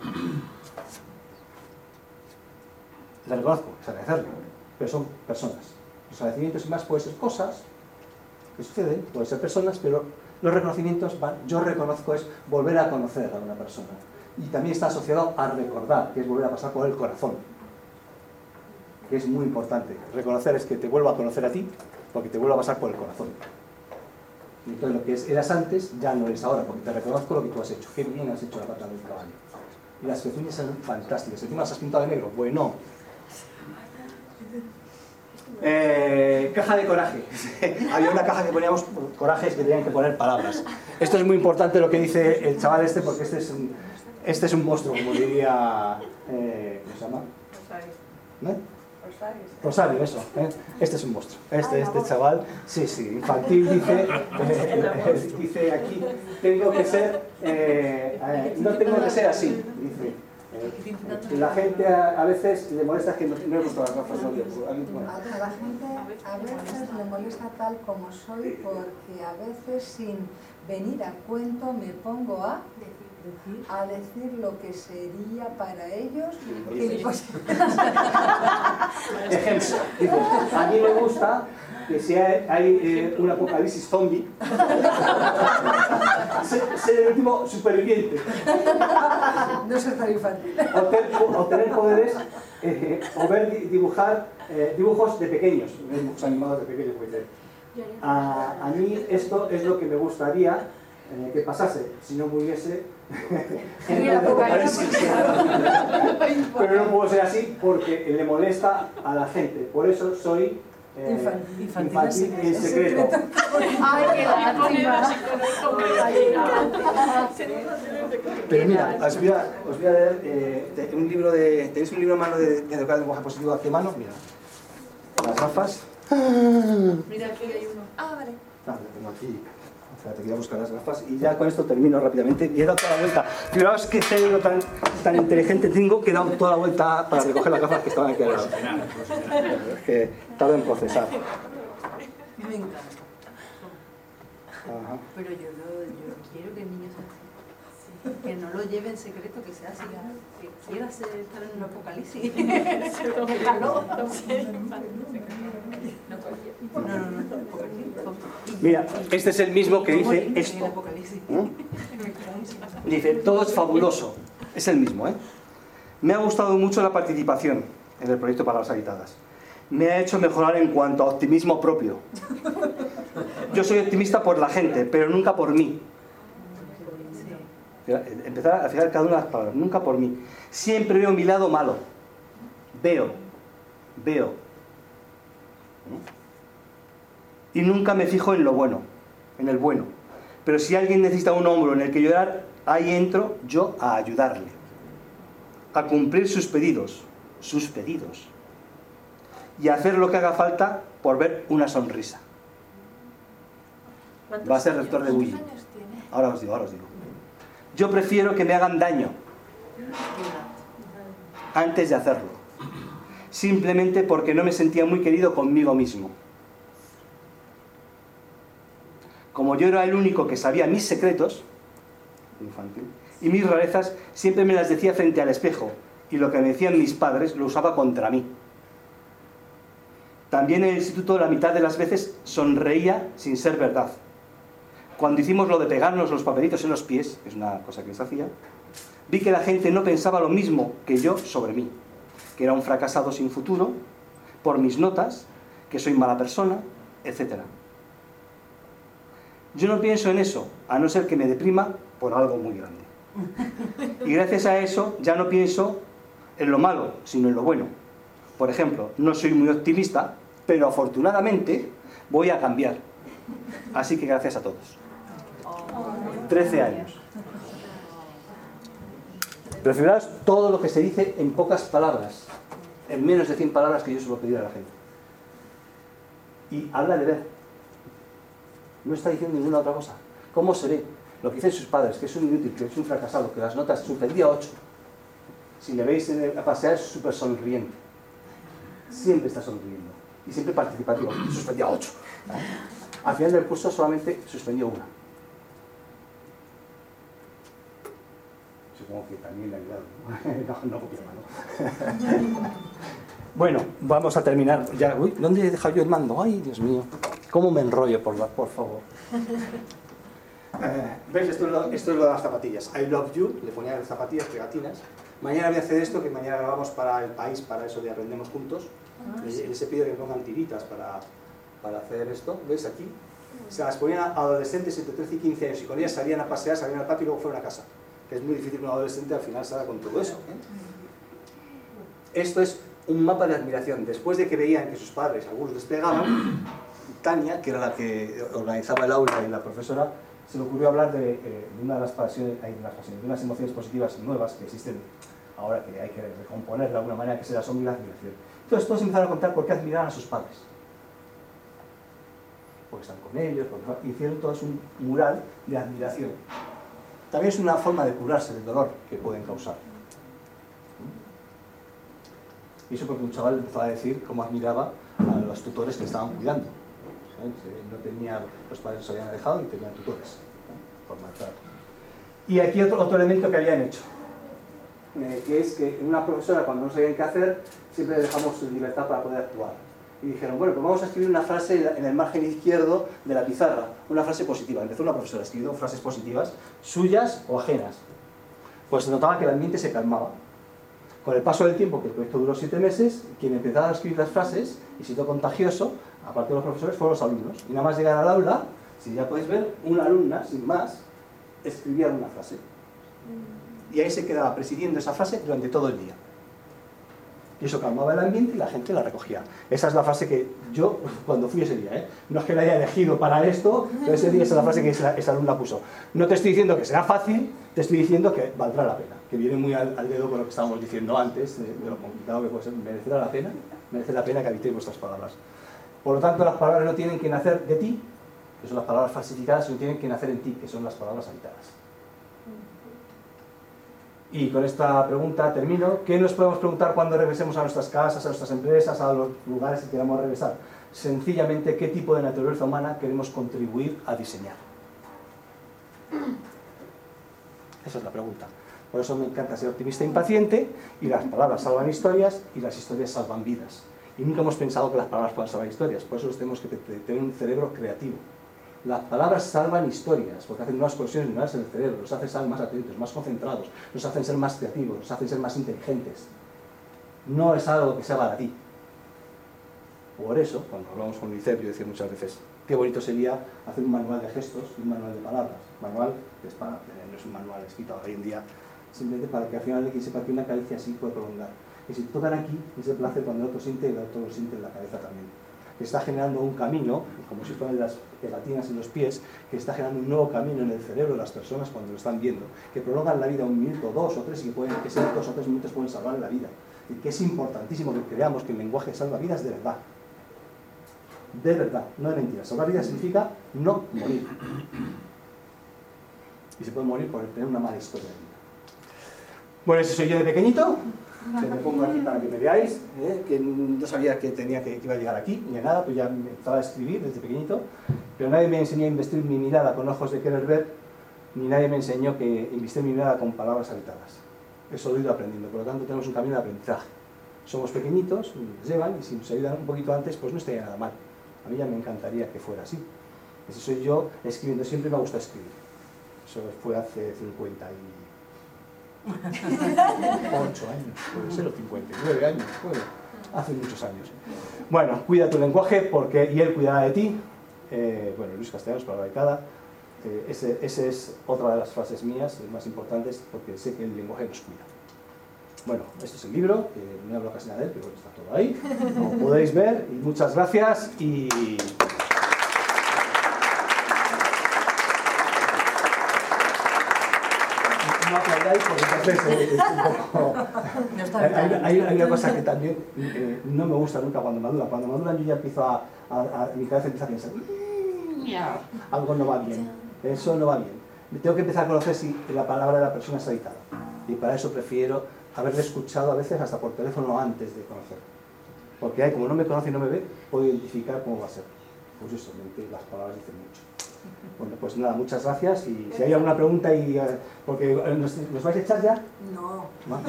Le reconozco, es agradecerle, pero son personas. Los agradecimientos y más pueden ser cosas que suceden, pueden ser personas, pero los reconocimientos yo reconozco es volver a conocer a una persona. Y también está asociado a recordar, que es volver a pasar por el corazón, que es muy importante. Reconocer es que te vuelva a conocer a ti, porque te vuelva a pasar por el corazón. Y entonces lo que eras antes, ya no eres ahora, porque te reconozco lo que tú has hecho. Qué bien has hecho la pata del caballo. Y las pezuñas son fantásticas. ¿Encima las has pintado de negro? Bueno. Caja de coraje. Había una caja que poníamos corajes que tenían que poner palabras. Esto es muy importante lo que dice el chaval porque este es un monstruo, como diría ¿cómo se llama? Rosario, eso. Este es un monstruo. Este chaval, sí, infantil, dice aquí, tengo que ser, no tengo que ser así, dice. La gente a veces le molesta que no he puesto las gafas. A la gente a veces le molesta tal como soy porque a veces sin venir a cuento me pongo a decir lo que sería para ellos. Ejemplo, digo, a mí me gusta que si hay un apocalipsis zombie, ser el último superviviente. No ser tan infantil. O tener poderes, o ver dibujar dibujos de pequeños, dibujos animados de pequeños. A mí esto es lo que me gustaría que pasase, si no muriese gente de apocalipsis. Pero no puedo ser así porque le molesta a la gente. Por eso soy infantil en secreto. Ay, qué lástima. Pero mira, os voy a leer un libro ¿tenéis un libro a mano de educar el lenguaje positivo aquí a mano? Mira, las gafas. Mira, aquí hay uno. Vale. Lo tengo aquí. Espérate, que voy a buscar las gafas y ya con esto termino rápidamente. Y he dado toda la vuelta. Fijaos qué cerebro tan inteligente tengo que he dado toda la vuelta para recoger las gafas que estaban aquí al lado. Es que tarda en procesar. Me encanta. Ajá. Pero yo quiero que el niño sea así. Que no lo lleve en secreto, que sea así. Que quiera estar en un apocalipsis. Déjalo. Mira, este es el mismo que dice esto. Dice, todo es fabuloso. Es el mismo, ¿eh? Me ha gustado mucho la participación en el proyecto Palabras Habitadas. Me ha hecho mejorar en cuanto a optimismo propio. Yo soy optimista por la gente, pero nunca por mí. Empezar a fijar cada una de las palabras, nunca por mí. Siempre veo mi lado malo. Veo. Y nunca me fijo en lo bueno, en el bueno. Pero si alguien necesita un hombro en el que llorar, ahí entro yo a ayudarle, a cumplir sus pedidos, y a hacer lo que haga falta por ver una sonrisa. Va a ser rector de Bulli. Ahora os digo. Yo prefiero que me hagan daño antes de hacerlo, simplemente porque no me sentía muy querido conmigo mismo. Como yo era el único que sabía mis secretos infantil y mis rarezas, siempre me las decía frente al espejo, y lo que me decían mis padres lo usaba contra mí. También en el instituto la mitad de las veces sonreía sin ser verdad. Cuando hicimos lo de pegarnos los papelitos en los pies, que es una cosa que les hacía, vi que la gente no pensaba lo mismo que yo sobre mí, que era un fracasado sin futuro, por mis notas, que soy mala persona, etc. Yo no pienso en eso, a no ser que me deprima por algo muy grande. Y gracias a eso ya no pienso en lo malo, sino en lo bueno. Por ejemplo, no soy muy optimista, pero afortunadamente voy a cambiar. Así que gracias a todos. 13 años. Pero fijaros todo lo que se dice en pocas palabras, en menos de 100 palabras que yo suelo pedir a la gente. Y habla de ver. No está diciendo ninguna otra cosa. ¿Cómo se ve? Lo que dicen sus padres, que es un inútil, que es un fracasado, que las notas suspendía 8. Si le veis a pasear es súper sonriente. Siempre está sonriendo. Y siempre participativo. Suspendía 8. Al final del curso solamente suspendió 1. Supongo que también le ha ayudado. No copiaba, ¿no? Bueno, vamos a terminar. Ya, uy, ¿dónde he dejado yo el mando? Ay, Dios mío. ¿Cómo me enrollo, por favor? ¿Veis? Esto es lo de las zapatillas. I love you. Le ponía las zapatillas, pegatinas. Mañana voy a hacer esto, que mañana grabamos para El País, para eso de Aprendemos Juntos. Les he pedido que pongan tiritas para hacer esto. ¿Veis aquí? Se las ponían a adolescentes entre 13 y 15 años y con ellas salían a pasear, salían al patio y luego fueron a casa. Que es muy difícil que un adolescente al final salga con todo eso. Esto es un mapa de admiración. Después de que veían que sus padres, algunos despegaban, Tania, que era la que organizaba el aula y la profesora, se le ocurrió hablar de una de las pasiones, de unas emociones positivas nuevas que existen ahora, que hay que recomponer de alguna manera, que es el asombro y la admiración. Entonces todos empezaron a contar por qué admiraban a sus padres. Porque están con ellos, porque hicieron todos un mural de admiración. También es una forma de curarse del dolor que pueden causar. Y eso porque un chaval empezó a decir cómo admiraba a los tutores que estaban cuidando. No tenía, los padres se habían alejado y tenían tutores, por marcar. Y aquí otro elemento que habían hecho, que es que una profesora, cuando no sabían qué hacer, siempre le dejamos su libertad para poder actuar. Y dijeron, bueno, pues vamos a escribir una frase en el margen izquierdo de la pizarra, una frase positiva. Empezó una profesora escribiendo frases positivas, suyas o ajenas. Pues se notaba que el ambiente se calmaba. Con el paso del tiempo, que el proyecto duró 7 meses, quien empezaba a escribir las frases, y siendo contagioso, aparte de los profesores, fueron los alumnos. Y nada más llegar al aula, si ya podéis ver, una alumna, sin más, escribía una frase. Y ahí se quedaba presidiendo esa frase durante todo el día. Y eso calmaba el ambiente y la gente la recogía. Esa es la frase que yo, cuando fui ese día, no es que la haya elegido para esto, pero ese día esa es la frase que esa alumna puso. No te estoy diciendo que será fácil, te estoy diciendo que valdrá la pena, que viene muy al dedo con lo que estábamos diciendo antes, de lo complicado que puede ser. ¿Merecerá la pena? Merece la pena que habitéis vuestras palabras. Por lo tanto, las palabras no tienen que nacer de ti, que son las palabras falsificadas, sino tienen que nacer en ti, que son las palabras habitadas. Y con esta pregunta termino. ¿Qué nos podemos preguntar cuando regresemos a nuestras casas, a nuestras empresas, a los lugares que queramos regresar? Sencillamente, ¿qué tipo de naturaleza humana queremos contribuir a diseñar? Esa es la pregunta. Por eso me encanta ser optimista e impaciente, y las palabras salvan historias y las historias salvan vidas. Y nunca hemos pensado que las palabras puedan salvar historias, por eso tenemos que tener un cerebro creativo. Las palabras salvan historias, porque hacen unas conexiones neurales en el cerebro, nos hacen ser más atentos, más concentrados, nos hacen ser más creativos, nos hacen ser más inteligentes. No es algo que sea para ti. Por eso, cuando hablamos con UNICEF, yo decía muchas veces, Qué bonito sería hacer un manual de gestos y un manual de palabras. Manual que es para, no es un manual escrito hoy en día, simplemente para que al final alguien sepa que una caricia así puede prolongar. Que si tocan aquí, ese placer cuando el otro siente, el otro lo siente en la cabeza también. Que está generando un camino, como si fueran las pegatinas en los pies, que está generando un nuevo camino en el cerebro de las personas cuando lo están viendo, que prolongan la vida 1 minuto, 2 o 3, y que esos 2 o 3 minutos pueden salvar la vida. Y que es importantísimo que creamos que el lenguaje salva vidas de verdad. De verdad, no de mentira. Salvar vidas significa no morir. Y se puede morir por tener una mala historia de vida. Bueno, ese soy yo de pequeñito. Que me pongo aquí para que me veáis, que no sabía que iba a llegar aquí, ni a nada, pues ya me empezaba a escribir desde pequeñito, pero nadie me enseñó a investir mi mirada con ojos de querer ver, ni nadie me enseñó que investir mi mirada con palabras habitadas. Eso lo he ido aprendiendo, por lo tanto tenemos un camino de aprendizaje. Somos pequeñitos, nos llevan, y si nos ayudan un poquito antes, pues no estaría nada mal. A mí ya me encantaría que fuera así. Ese soy yo escribiendo, siempre me gusta escribir. Eso fue hace 58 años, puede ser, o 59 años, puede, hace muchos años. Bueno, cuida tu lenguaje y él cuidará de ti. Bueno, Luis Castellanos, palabra de cada. Esa es otra de las frases mías, más importantes, porque sé que el lenguaje nos cuida. Bueno, este es el libro, que no hablo casi nada de él, pero está todo ahí, como podéis ver, y muchas gracias. No aplaudáis porque entonces es un poco... hay una cosa que también no me gusta nunca cuando maduran. Cuando maduran yo ya empiezo mi cabeza empieza a pensar, algo no va bien, eso no va bien. Tengo que empezar a conocer si la palabra de la persona es habitada. Y para eso prefiero haberle escuchado a veces hasta por teléfono antes de conocerlo. Porque como no me conoce y no me ve, puedo identificar cómo va a ser. Pues eso, las palabras dicen mucho. Bueno, pues nada, muchas gracias, y si hay alguna pregunta, porque ¿nos vais a echar ya? No.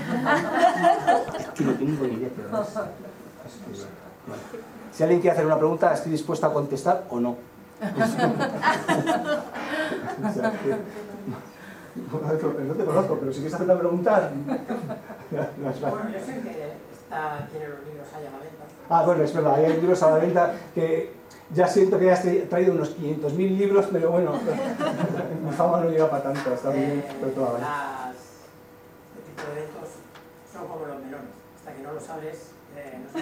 Es que no tengo ni idea, pero si alguien quiere hacer una pregunta, estoy dispuesto a contestar o no. O sea, no te conozco, pero si quieres hacer una pregunta... Bueno, yo sé que tiene los libros ahí a la venta. Ah, bueno, es verdad, hay libros a la venta que... Ya siento que has traído unos 500.000 libros, pero bueno, mi fama no llega para tanto, está bien, pero todo bien. Este tipo de eventos son como los melones, hasta que no los abres, no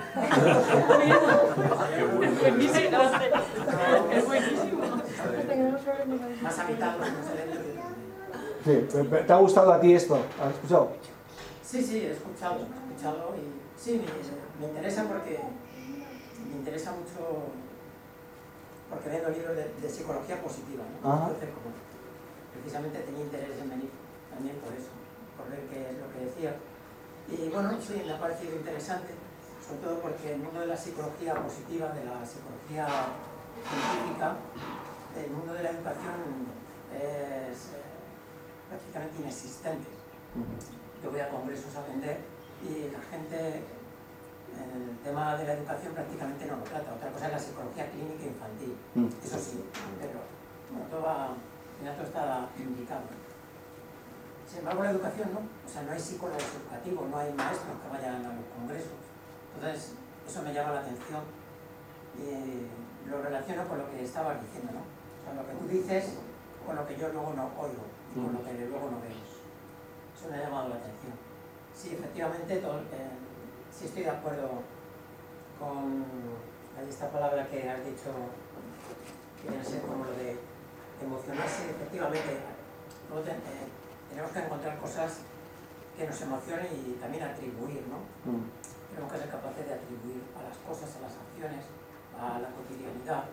se Es buenísimo. Más habitados en los eventos. Sí, ¿te ha gustado a ti esto? ¿Has escuchado? Sí, he escuchado y sí, me interesa porque me interesa mucho. Porque vendo libros de psicología positiva, ¿no? Entonces, como precisamente tenía interés en venir también por eso, por ver qué es lo que decía. Y bueno, sí, me ha parecido interesante, sobre todo porque el mundo de la psicología positiva, de la psicología científica, el mundo de la educación es prácticamente inexistente. Yo voy a congresos a vender y la gente... El tema de la educación prácticamente no lo trata. Otra cosa es la psicología clínica infantil. Eso sí, pero bueno, todo está indicado. Sin embargo, la educación no. O sea, no hay psicólogos educativos, no hay maestros que vayan a los congresos. Entonces, eso me llama la atención y lo relaciono con lo que estabas diciendo, ¿no? O sea, lo que tú dices con lo que yo luego no oigo y con lo que luego no veo. Eso me ha llamado la atención. Sí, efectivamente, sí estoy de acuerdo con esta palabra que has dicho, que viene a ser como lo de emocionarse. Efectivamente, tenemos que encontrar cosas que nos emocionen y también atribuir, ¿no? Tenemos que ser capaces de atribuir a las cosas, a las acciones, a la cotidianidad.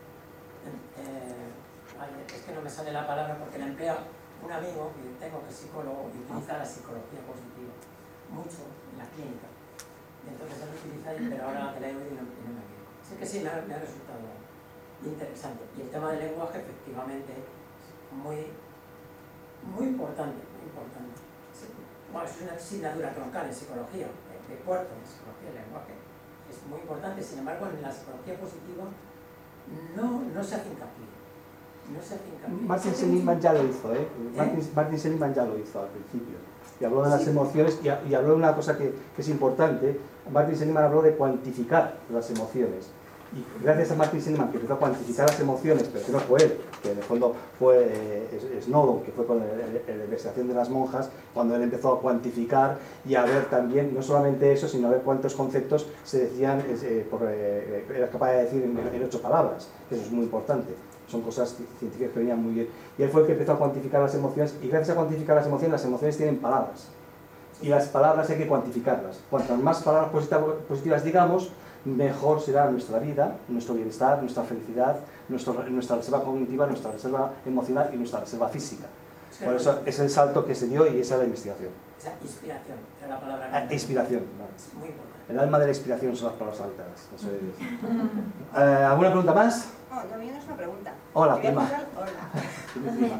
Es que no me sale la palabra porque la emplea un amigo que tengo que es psicólogo y utiliza la psicología positiva mucho en la clínica. Entonces él lo utiliza, pero ahora que la he oído no me quiero. Así que sí, me ha resultado interesante. Y el tema del lenguaje, efectivamente, es muy importante, muy importante. Sí. Bueno, es una asignatura troncal en psicología, de cuarto en psicología del lenguaje. Es muy importante, sin embargo, en la psicología positiva no se hace hincapié. No se hace hincapié. Martin Seligman ya lo hizo, Martin Seligman ya lo hizo al principio. Y habló de las emociones y habló de una cosa que es importante. Martin Seligman habló de cuantificar las emociones. Y gracias a Martin Seligman, que empezó a cuantificar las emociones, pero que no fue él, que en el fondo fue Snowden, que fue con la investigación de las monjas, cuando él empezó a cuantificar y a ver también, no solamente eso, sino a ver cuántos conceptos se decían, era capaz de decir en 8 palabras, que eso es muy importante. Son cosas científicas que venían muy bien. Y él fue el que empezó a cuantificar las emociones, y gracias a cuantificar las emociones tienen palabras. Y las palabras hay que cuantificarlas. Cuantas más palabras positivas digamos, mejor será nuestra vida, nuestro bienestar, nuestra felicidad, nuestra reserva cognitiva, nuestra reserva emocional y nuestra reserva física. Por eso es el salto que se dio y esa es la investigación. Esa inspiración, era la palabra. Inspiración. Es muy importante. El alma de la inspiración son las palabras alteradas. Eso es. ¿Alguna pregunta más? No, lo mío no es una pregunta. Hola, prima. Hola.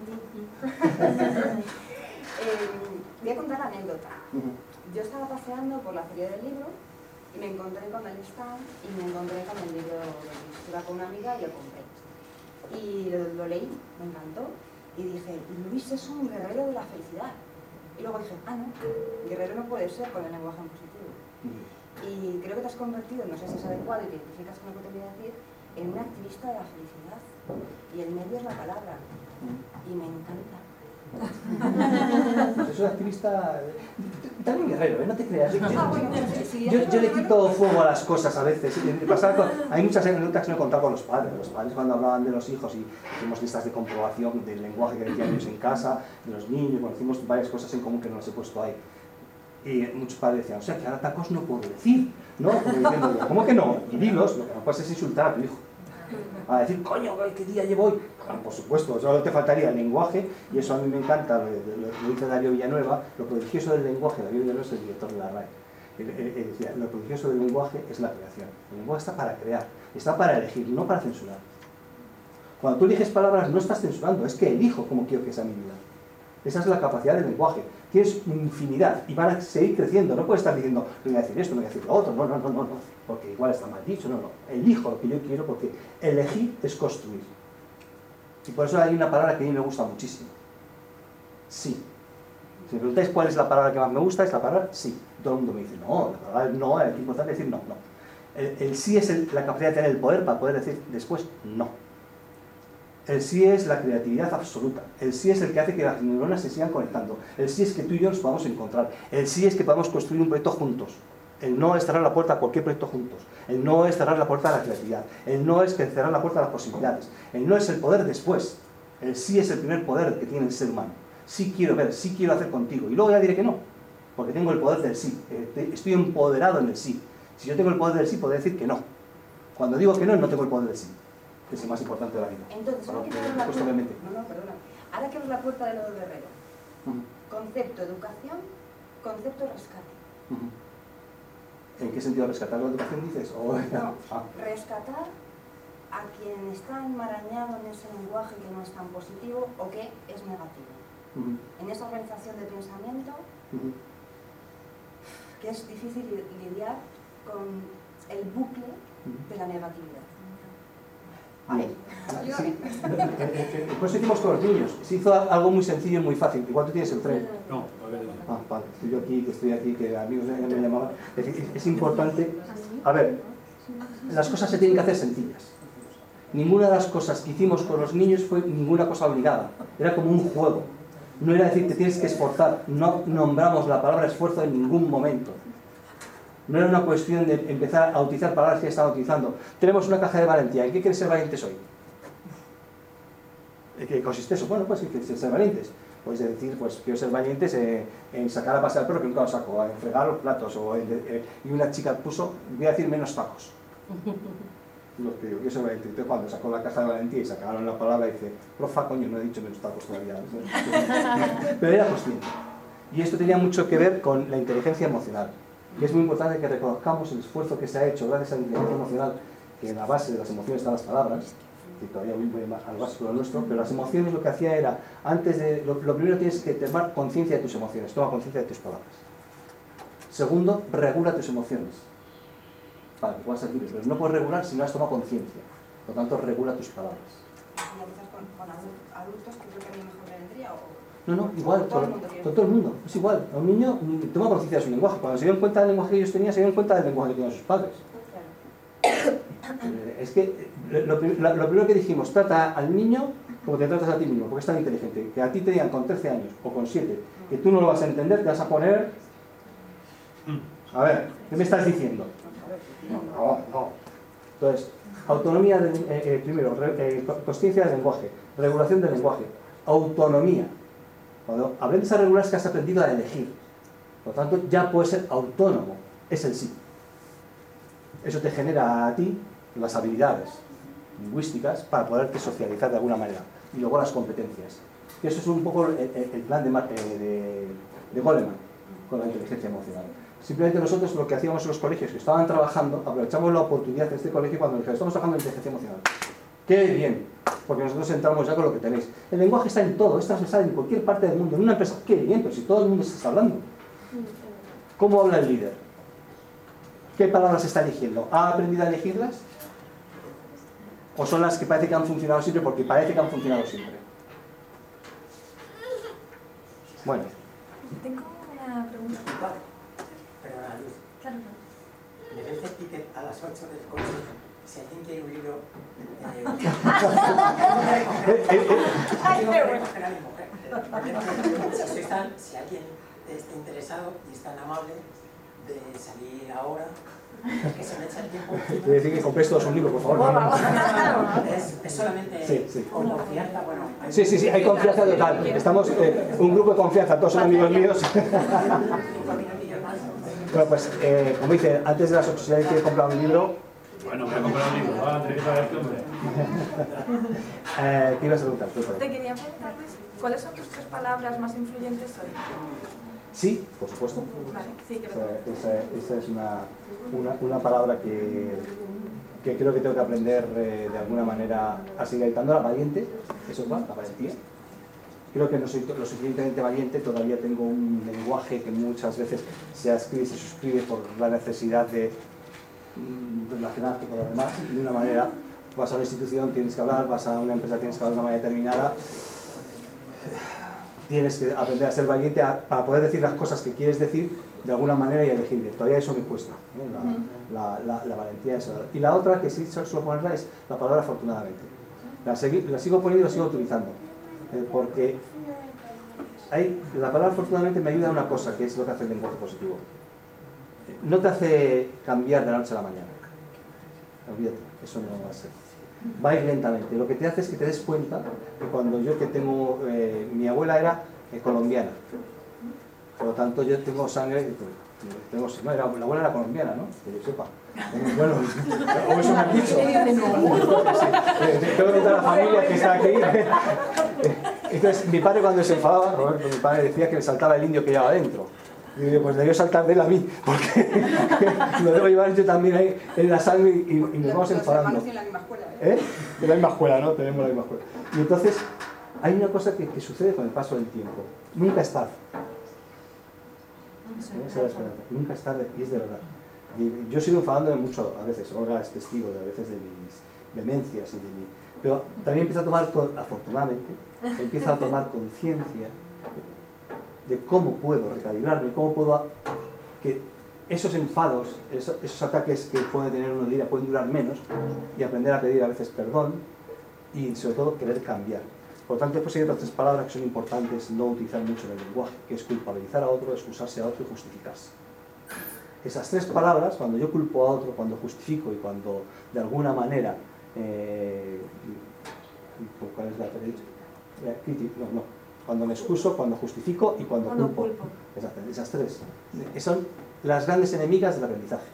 Voy a contar la anécdota. Yo estaba paseando por la feria del libro y me encontré con el stand y me encontré con el libro de Luis. Iba con una amiga y lo compré. Y lo leí, me encantó, y dije, Luis es un guerrero de la felicidad. Y luego dije, no, guerrero no puede ser con el lenguaje en positivo. Y creo que te has convertido, no sé si es adecuado y te identificas con lo que te voy a decir, en un activista de la felicidad. Y el medio es la palabra. Y me encanta. Pues soy activista, también guerrero, no te creas. Yo le quito fuego a las cosas a veces. Hay muchas anécdotas que me he contado con los padres. Los padres cuando hablaban de los hijos y hicimos listas de comprobación del lenguaje que decían ellos en casa, de los niños, bueno, hicimos varias cosas en común que no las he puesto ahí. Y muchos padres decían, o sea, que ahora tacos no puedo decir, ¿no? Como diciendo, ¿cómo que no? Y dilos, lo que no puedes es insultar a tu hijo. A decir, coño, ¿qué día llevo hoy? Bueno, por supuesto, solo te faltaría el lenguaje, y eso a mí me encanta, lo dice Darío Villanueva, lo prodigioso del lenguaje, Darío Villanueva es el director de la RAE, él decía, lo prodigioso del lenguaje es la creación. El lenguaje está para crear, está para elegir, no para censurar. Cuando tú eliges palabras no estás censurando, es que elijo cómo quiero que sea mi vida. Esa es la capacidad del lenguaje. Tienes infinidad y van a seguir creciendo. No puedes estar diciendo, no voy a decir esto, no voy a decir lo otro, no, porque igual está mal dicho, no. Elijo lo que yo quiero porque elegir es construir. Y por eso hay una palabra que a mí me gusta muchísimo. Sí. Si me preguntáis cuál es la palabra que más me gusta, es la palabra sí. Todo el mundo me dice, no, la palabra no, es importante decir no. El sí es la capacidad de tener el poder para poder decir después no. El sí es la creatividad absoluta. El sí es el que hace que las neuronas se sigan conectando. El sí es que tú y yo nos podamos encontrar. El sí es que podamos construir un proyecto juntos. El no es cerrar la puerta a cualquier proyecto juntos. El no es cerrar la puerta a la creatividad. El no es cerrar la puerta a las posibilidades. El no es el poder después. El sí es el primer poder que tiene el ser humano. Sí quiero ver, sí quiero hacer contigo. Y luego ya diré que no, porque tengo el poder del sí. Estoy empoderado en el sí. Si yo tengo el poder del sí, podré decir que no. Cuando digo que no, no tengo el poder del sí, que es el más importante de la vida. Entonces, ahora que abres la puerta, ahora que abres la puerta de lo del guerrero, concepto educación, concepto rescate. ¿En qué sentido rescatar la educación dices? Rescatar a quien está enmarañado en ese lenguaje que no es tan positivo o que es negativo. En esa organización de pensamiento que es difícil lidiar con el bucle de la negatividad. Sí. Pues eso hicimos con los niños. Se hizo algo muy sencillo y muy fácil. Igual tú tienes el tren. No, vale. Estoy aquí, que amigos me llamaban. Es importante. A ver, las cosas se tienen que hacer sencillas. Ninguna de las cosas que hicimos con los niños fue ninguna cosa obligada. Era como un juego. No era decir, te tienes que esforzar. No nombramos la palabra esfuerzo en ningún momento. No era una cuestión de empezar a utilizar palabras que ya estaban utilizando. Tenemos una caja de valentía. ¿En qué quieres ser valientes hoy? ¿En qué consiste eso? Bueno, pues ¿qué quieres ser valientes? Puedes decir, pues quiero ser valientes en sacar a pasear al perro, que nunca lo saco, en fregar los platos, y una chica puso, voy a decir menos tacos. Lo que digo, quiero ser valiente. Entonces cuando sacó la caja de valentía y sacaron la palabra, dice, profa, coño, no he dicho menos tacos todavía. Pero era consciente. Y esto tenía mucho que ver con la inteligencia emocional. Y es muy importante que reconozcamos el esfuerzo que se ha hecho gracias a la inteligencia emocional, que en la base de las emociones están las palabras, que todavía muy al básico de lo nuestro, pero las emociones lo que hacía era, antes de, lo primero tienes que tomar conciencia de tus emociones, toma conciencia de tus palabras. Segundo, regula tus emociones, para que puedas ser libre, pero no puedes regular si no has tomado conciencia, por lo tanto regula tus palabras. ¿Con adultos que creo que a mí mejor me vendría o...? No, igual, con todo el mundo, es igual. Un niño toma conciencia de su lenguaje. Cuando se dieron cuenta del lenguaje que ellos tenían, se dieron cuenta del lenguaje que tenían sus padres. Es que lo primero que dijimos, trata al niño como te tratas a ti mismo, porque es tan inteligente. Que a ti te digan con 13 años o con 7 que tú no lo vas a entender, te vas a poner... A ver, ¿qué me estás diciendo? No. Entonces, autonomía, primero, consciencia del lenguaje, regulación del lenguaje, autonomía. Cuando aprendes a regular es que has aprendido a elegir. Por lo tanto, ya puedes ser autónomo. Es el sí. Eso te genera a ti las habilidades lingüísticas para poderte socializar de alguna manera. Y luego las competencias. Que eso es un poco el plan de Goleman con la inteligencia emocional. Simplemente nosotros lo que hacíamos en los colegios que estaban trabajando, aprovechamos la oportunidad de este colegio cuando dijimos, estamos trabajando en inteligencia emocional. ¡Qué bien! Porque nosotros entramos ya con lo que tenéis. El lenguaje está en todo, es transversal en cualquier parte del mundo. En una empresa, ¡qué bien! Pero si todo el mundo se está hablando. ¿Cómo habla el líder? ¿Qué palabras está eligiendo? ¿Ha aprendido a elegirlas? ¿O son las que parece que han funcionado siempre porque parece que han funcionado siempre? Bueno. Tengo una pregunta. Perdona, Luz. Claro. Me vence el ticket a las 8 del coche. Si alguien quiere un libro... Si alguien está interesado y es tan amable de salir ahora, que se me echa el tiempo. Quiere decir que compréis todos un libro, por favor. Es solamente con confianza, bueno. Sí, hay confianza total. Estamos un grupo de confianza, todos son amigos míos. Bueno, pues, como dice, antes de las 8, si alguien quiere comprar un libro... Bueno, voy a comprar un libro, va a tener que saber este hombre. ¿Qué ibas a preguntar? Te quería preguntar, Luis, ¿cuáles son tus 3 palabras más influyentes hoy? Sí, por supuesto. Vale, sí, creo. Esa es una palabra que creo que tengo que aprender de alguna manera a seguir gritando. La valiente, eso es la valentía. Creo que no soy lo suficientemente valiente, todavía tengo un lenguaje que muchas veces se escribe y se suscribe por la necesidad de relacionarte con los demás. De una manera, vas a una institución, tienes que hablar, vas a una empresa, tienes que hablar de una manera determinada. Tienes que aprender a ser valiente para poder decir las cosas que quieres decir de alguna manera y elegir bien. Todavía eso me cuesta, la valentía esa. Y la otra, que sí suelo ponerla, es la palabra afortunadamente. La sigo poniendo y la sigo utilizando. Porque la palabra afortunadamente me ayuda a una cosa, que es lo que hace el lenguaje positivo. No te hace cambiar de la noche a la mañana. Olvídate, eso no va a ser. Va a ir lentamente. Lo que te hace es que te des cuenta que cuando yo que tengo... mi abuela era colombiana. Por lo tanto, yo tengo sangre... la abuela era colombiana, ¿no? Que yo sepa. Bueno, o eso me han dicho. Tengo que contar a la familia que está aquí. Entonces, mi padre cuando se enfadaba, Roberto, mi padre decía que le saltaba el indio que llevaba adentro. Y digo, pues debió saltar de él a mí, porque lo debo llevar yo también ahí en la sangre y nos vamos enfadando. Los hermanos tienen la misma escuela, ¿eh? De la misma escuela, ¿no? Tenemos la misma escuela. Y entonces, hay una cosa que sucede con el paso del tiempo. Nunca es tarde. Esa es la esperanza. Nunca es tarde, y es de verdad. Y yo sigo enfadándome mucho, a veces, Olga es testigo de a veces de mis vehemencias y de mi... Pero también empiezo a tomar, afortunadamente, empiezo a tomar conciencia de cómo puedo recalibrarme, cómo puedo... que esos enfados, esos ataques que puede tener uno de ira pueden durar menos y aprender a pedir a veces perdón y sobre todo querer cambiar. Por lo tanto, después hay otras 3 palabras que son importantes no utilizar mucho en el lenguaje, que es culpabilizar a otro, excusarse a otro y justificarse. Esas 3 palabras, cuando yo culpo a otro, cuando justifico y cuando de alguna manera... ¿cuál es la que he dicho? No. Cuando me excuso, cuando justifico y cuando culpo. Exacto, esas 3. Son las grandes enemigas del aprendizaje.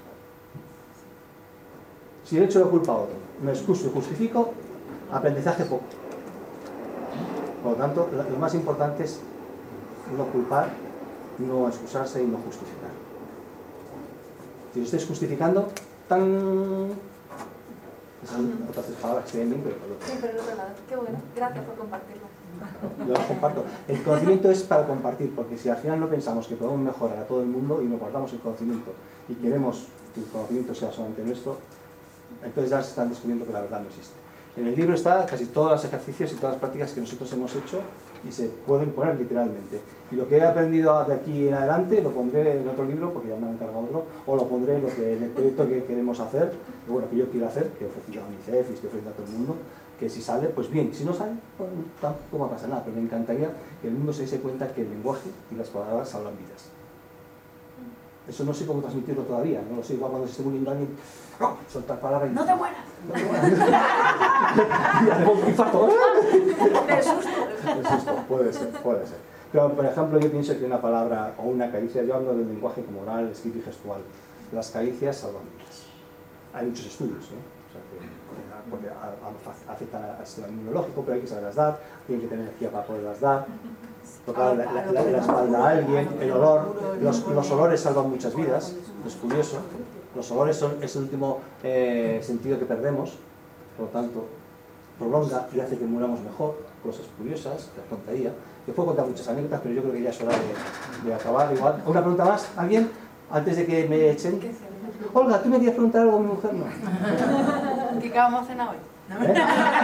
Si yo echo la culpa a otro, me excuso y justifico, aprendizaje poco. Por lo tanto, lo más importante es no culpar, no excusarse y no justificar. Si lo estáis justificando, tan... Son otras 3 palabras que vienen bien, pero... Sí, pero no es nada. Qué bueno. Gracias por compartirlo. Yo lo comparto. El conocimiento es para compartir, porque si al final no pensamos que podemos mejorar a todo el mundo y nos guardamos el conocimiento y queremos que el conocimiento sea solamente nuestro, entonces ya se están descubriendo que la verdad no existe. En el libro está casi todos los ejercicios y todas las prácticas que nosotros hemos hecho y se pueden poner literalmente. Y lo que he aprendido de aquí en adelante lo pondré en otro libro, porque ya me han encargado otro, o lo pondré en el proyecto que queremos hacer, que, bueno, que yo quiero hacer, que he ofrecido a UNICEF y estoy ofreciendo a todo el mundo, que si sale, pues bien, si no sale, pues tampoco va a pasar nada, pero me encantaría que el mundo se diese cuenta que el lenguaje y las palabras salvan vidas. Eso no sé cómo transmitirlo todavía, no lo sé, igual cuando se esté muriendo alguien, ¡oh!, soltar palabras y... ¡No te mueras! ¡No te mueras! Y hago un infarto. ¡De susto! De susto, puede ser, puede ser. Pero, por ejemplo, yo pienso que una palabra o una caricia, yo hablo del lenguaje como oral, escrito y gestual, las caricias salvan vidas. Hay muchos estudios, ¿eh? O sea, porque afectan al sistema inmunológico, pero hay que saberlas dar, tienen que tener energía para poderlas dar. Tocar la espalda a alguien, el olor, los olores salvan muchas vidas, es curioso. Los olores es el último sentido que perdemos, por lo tanto, prolonga y hace que muramos mejor, cosas curiosas, la tontería. Yo puedo contar muchas anécdotas, pero yo creo que ya es hora de acabar igual. ¿Una pregunta más? ¿Alguien? Antes de que me echen. Olga, ¿tú me querías preguntar algo a mi mujer? No. ¿Qué vamos a cenar hoy? ¿Eh?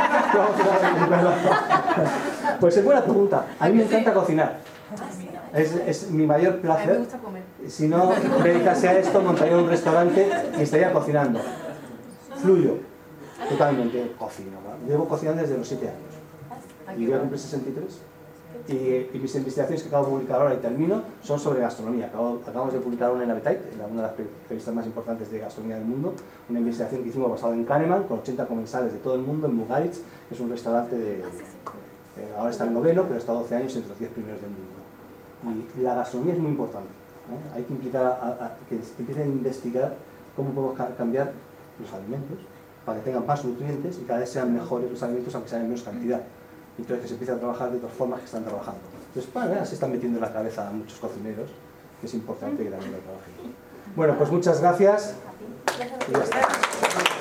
Pues es buena pregunta. A mí me encanta cocinar. Es mi mayor placer. A mí me gusta comer. Si no me dedicase a esto, montaría un restaurante y estaría cocinando. Fluyo. Totalmente cocino. ¿No? Llevo cocinando desde los 7 años. Y voy a cumplir 63. Y mis investigaciones que acabo de publicar ahora y termino son sobre gastronomía. Acabamos de publicar una en Appetite, una de las revistas más importantes de gastronomía del mundo, una investigación que hicimos basada en Kahneman, con 80 comensales de todo el mundo en Mugaritz, que es un restaurante ahora está en el 9º, pero está 12 años entre los 10 primeros del mundo. Y la gastronomía es muy importante, ¿eh? Hay que implicar a que empiecen a investigar cómo podemos cambiar los alimentos para que tengan más nutrientes y cada vez sean mejores los alimentos, aunque sean en menos cantidad. Entonces que se empiece a trabajar de otras formas que están trabajando. Entonces, bueno, se están metiendo en la cabeza a muchos cocineros, que es importante que también lo trabajen. Bueno, pues muchas gracias. Y ya está.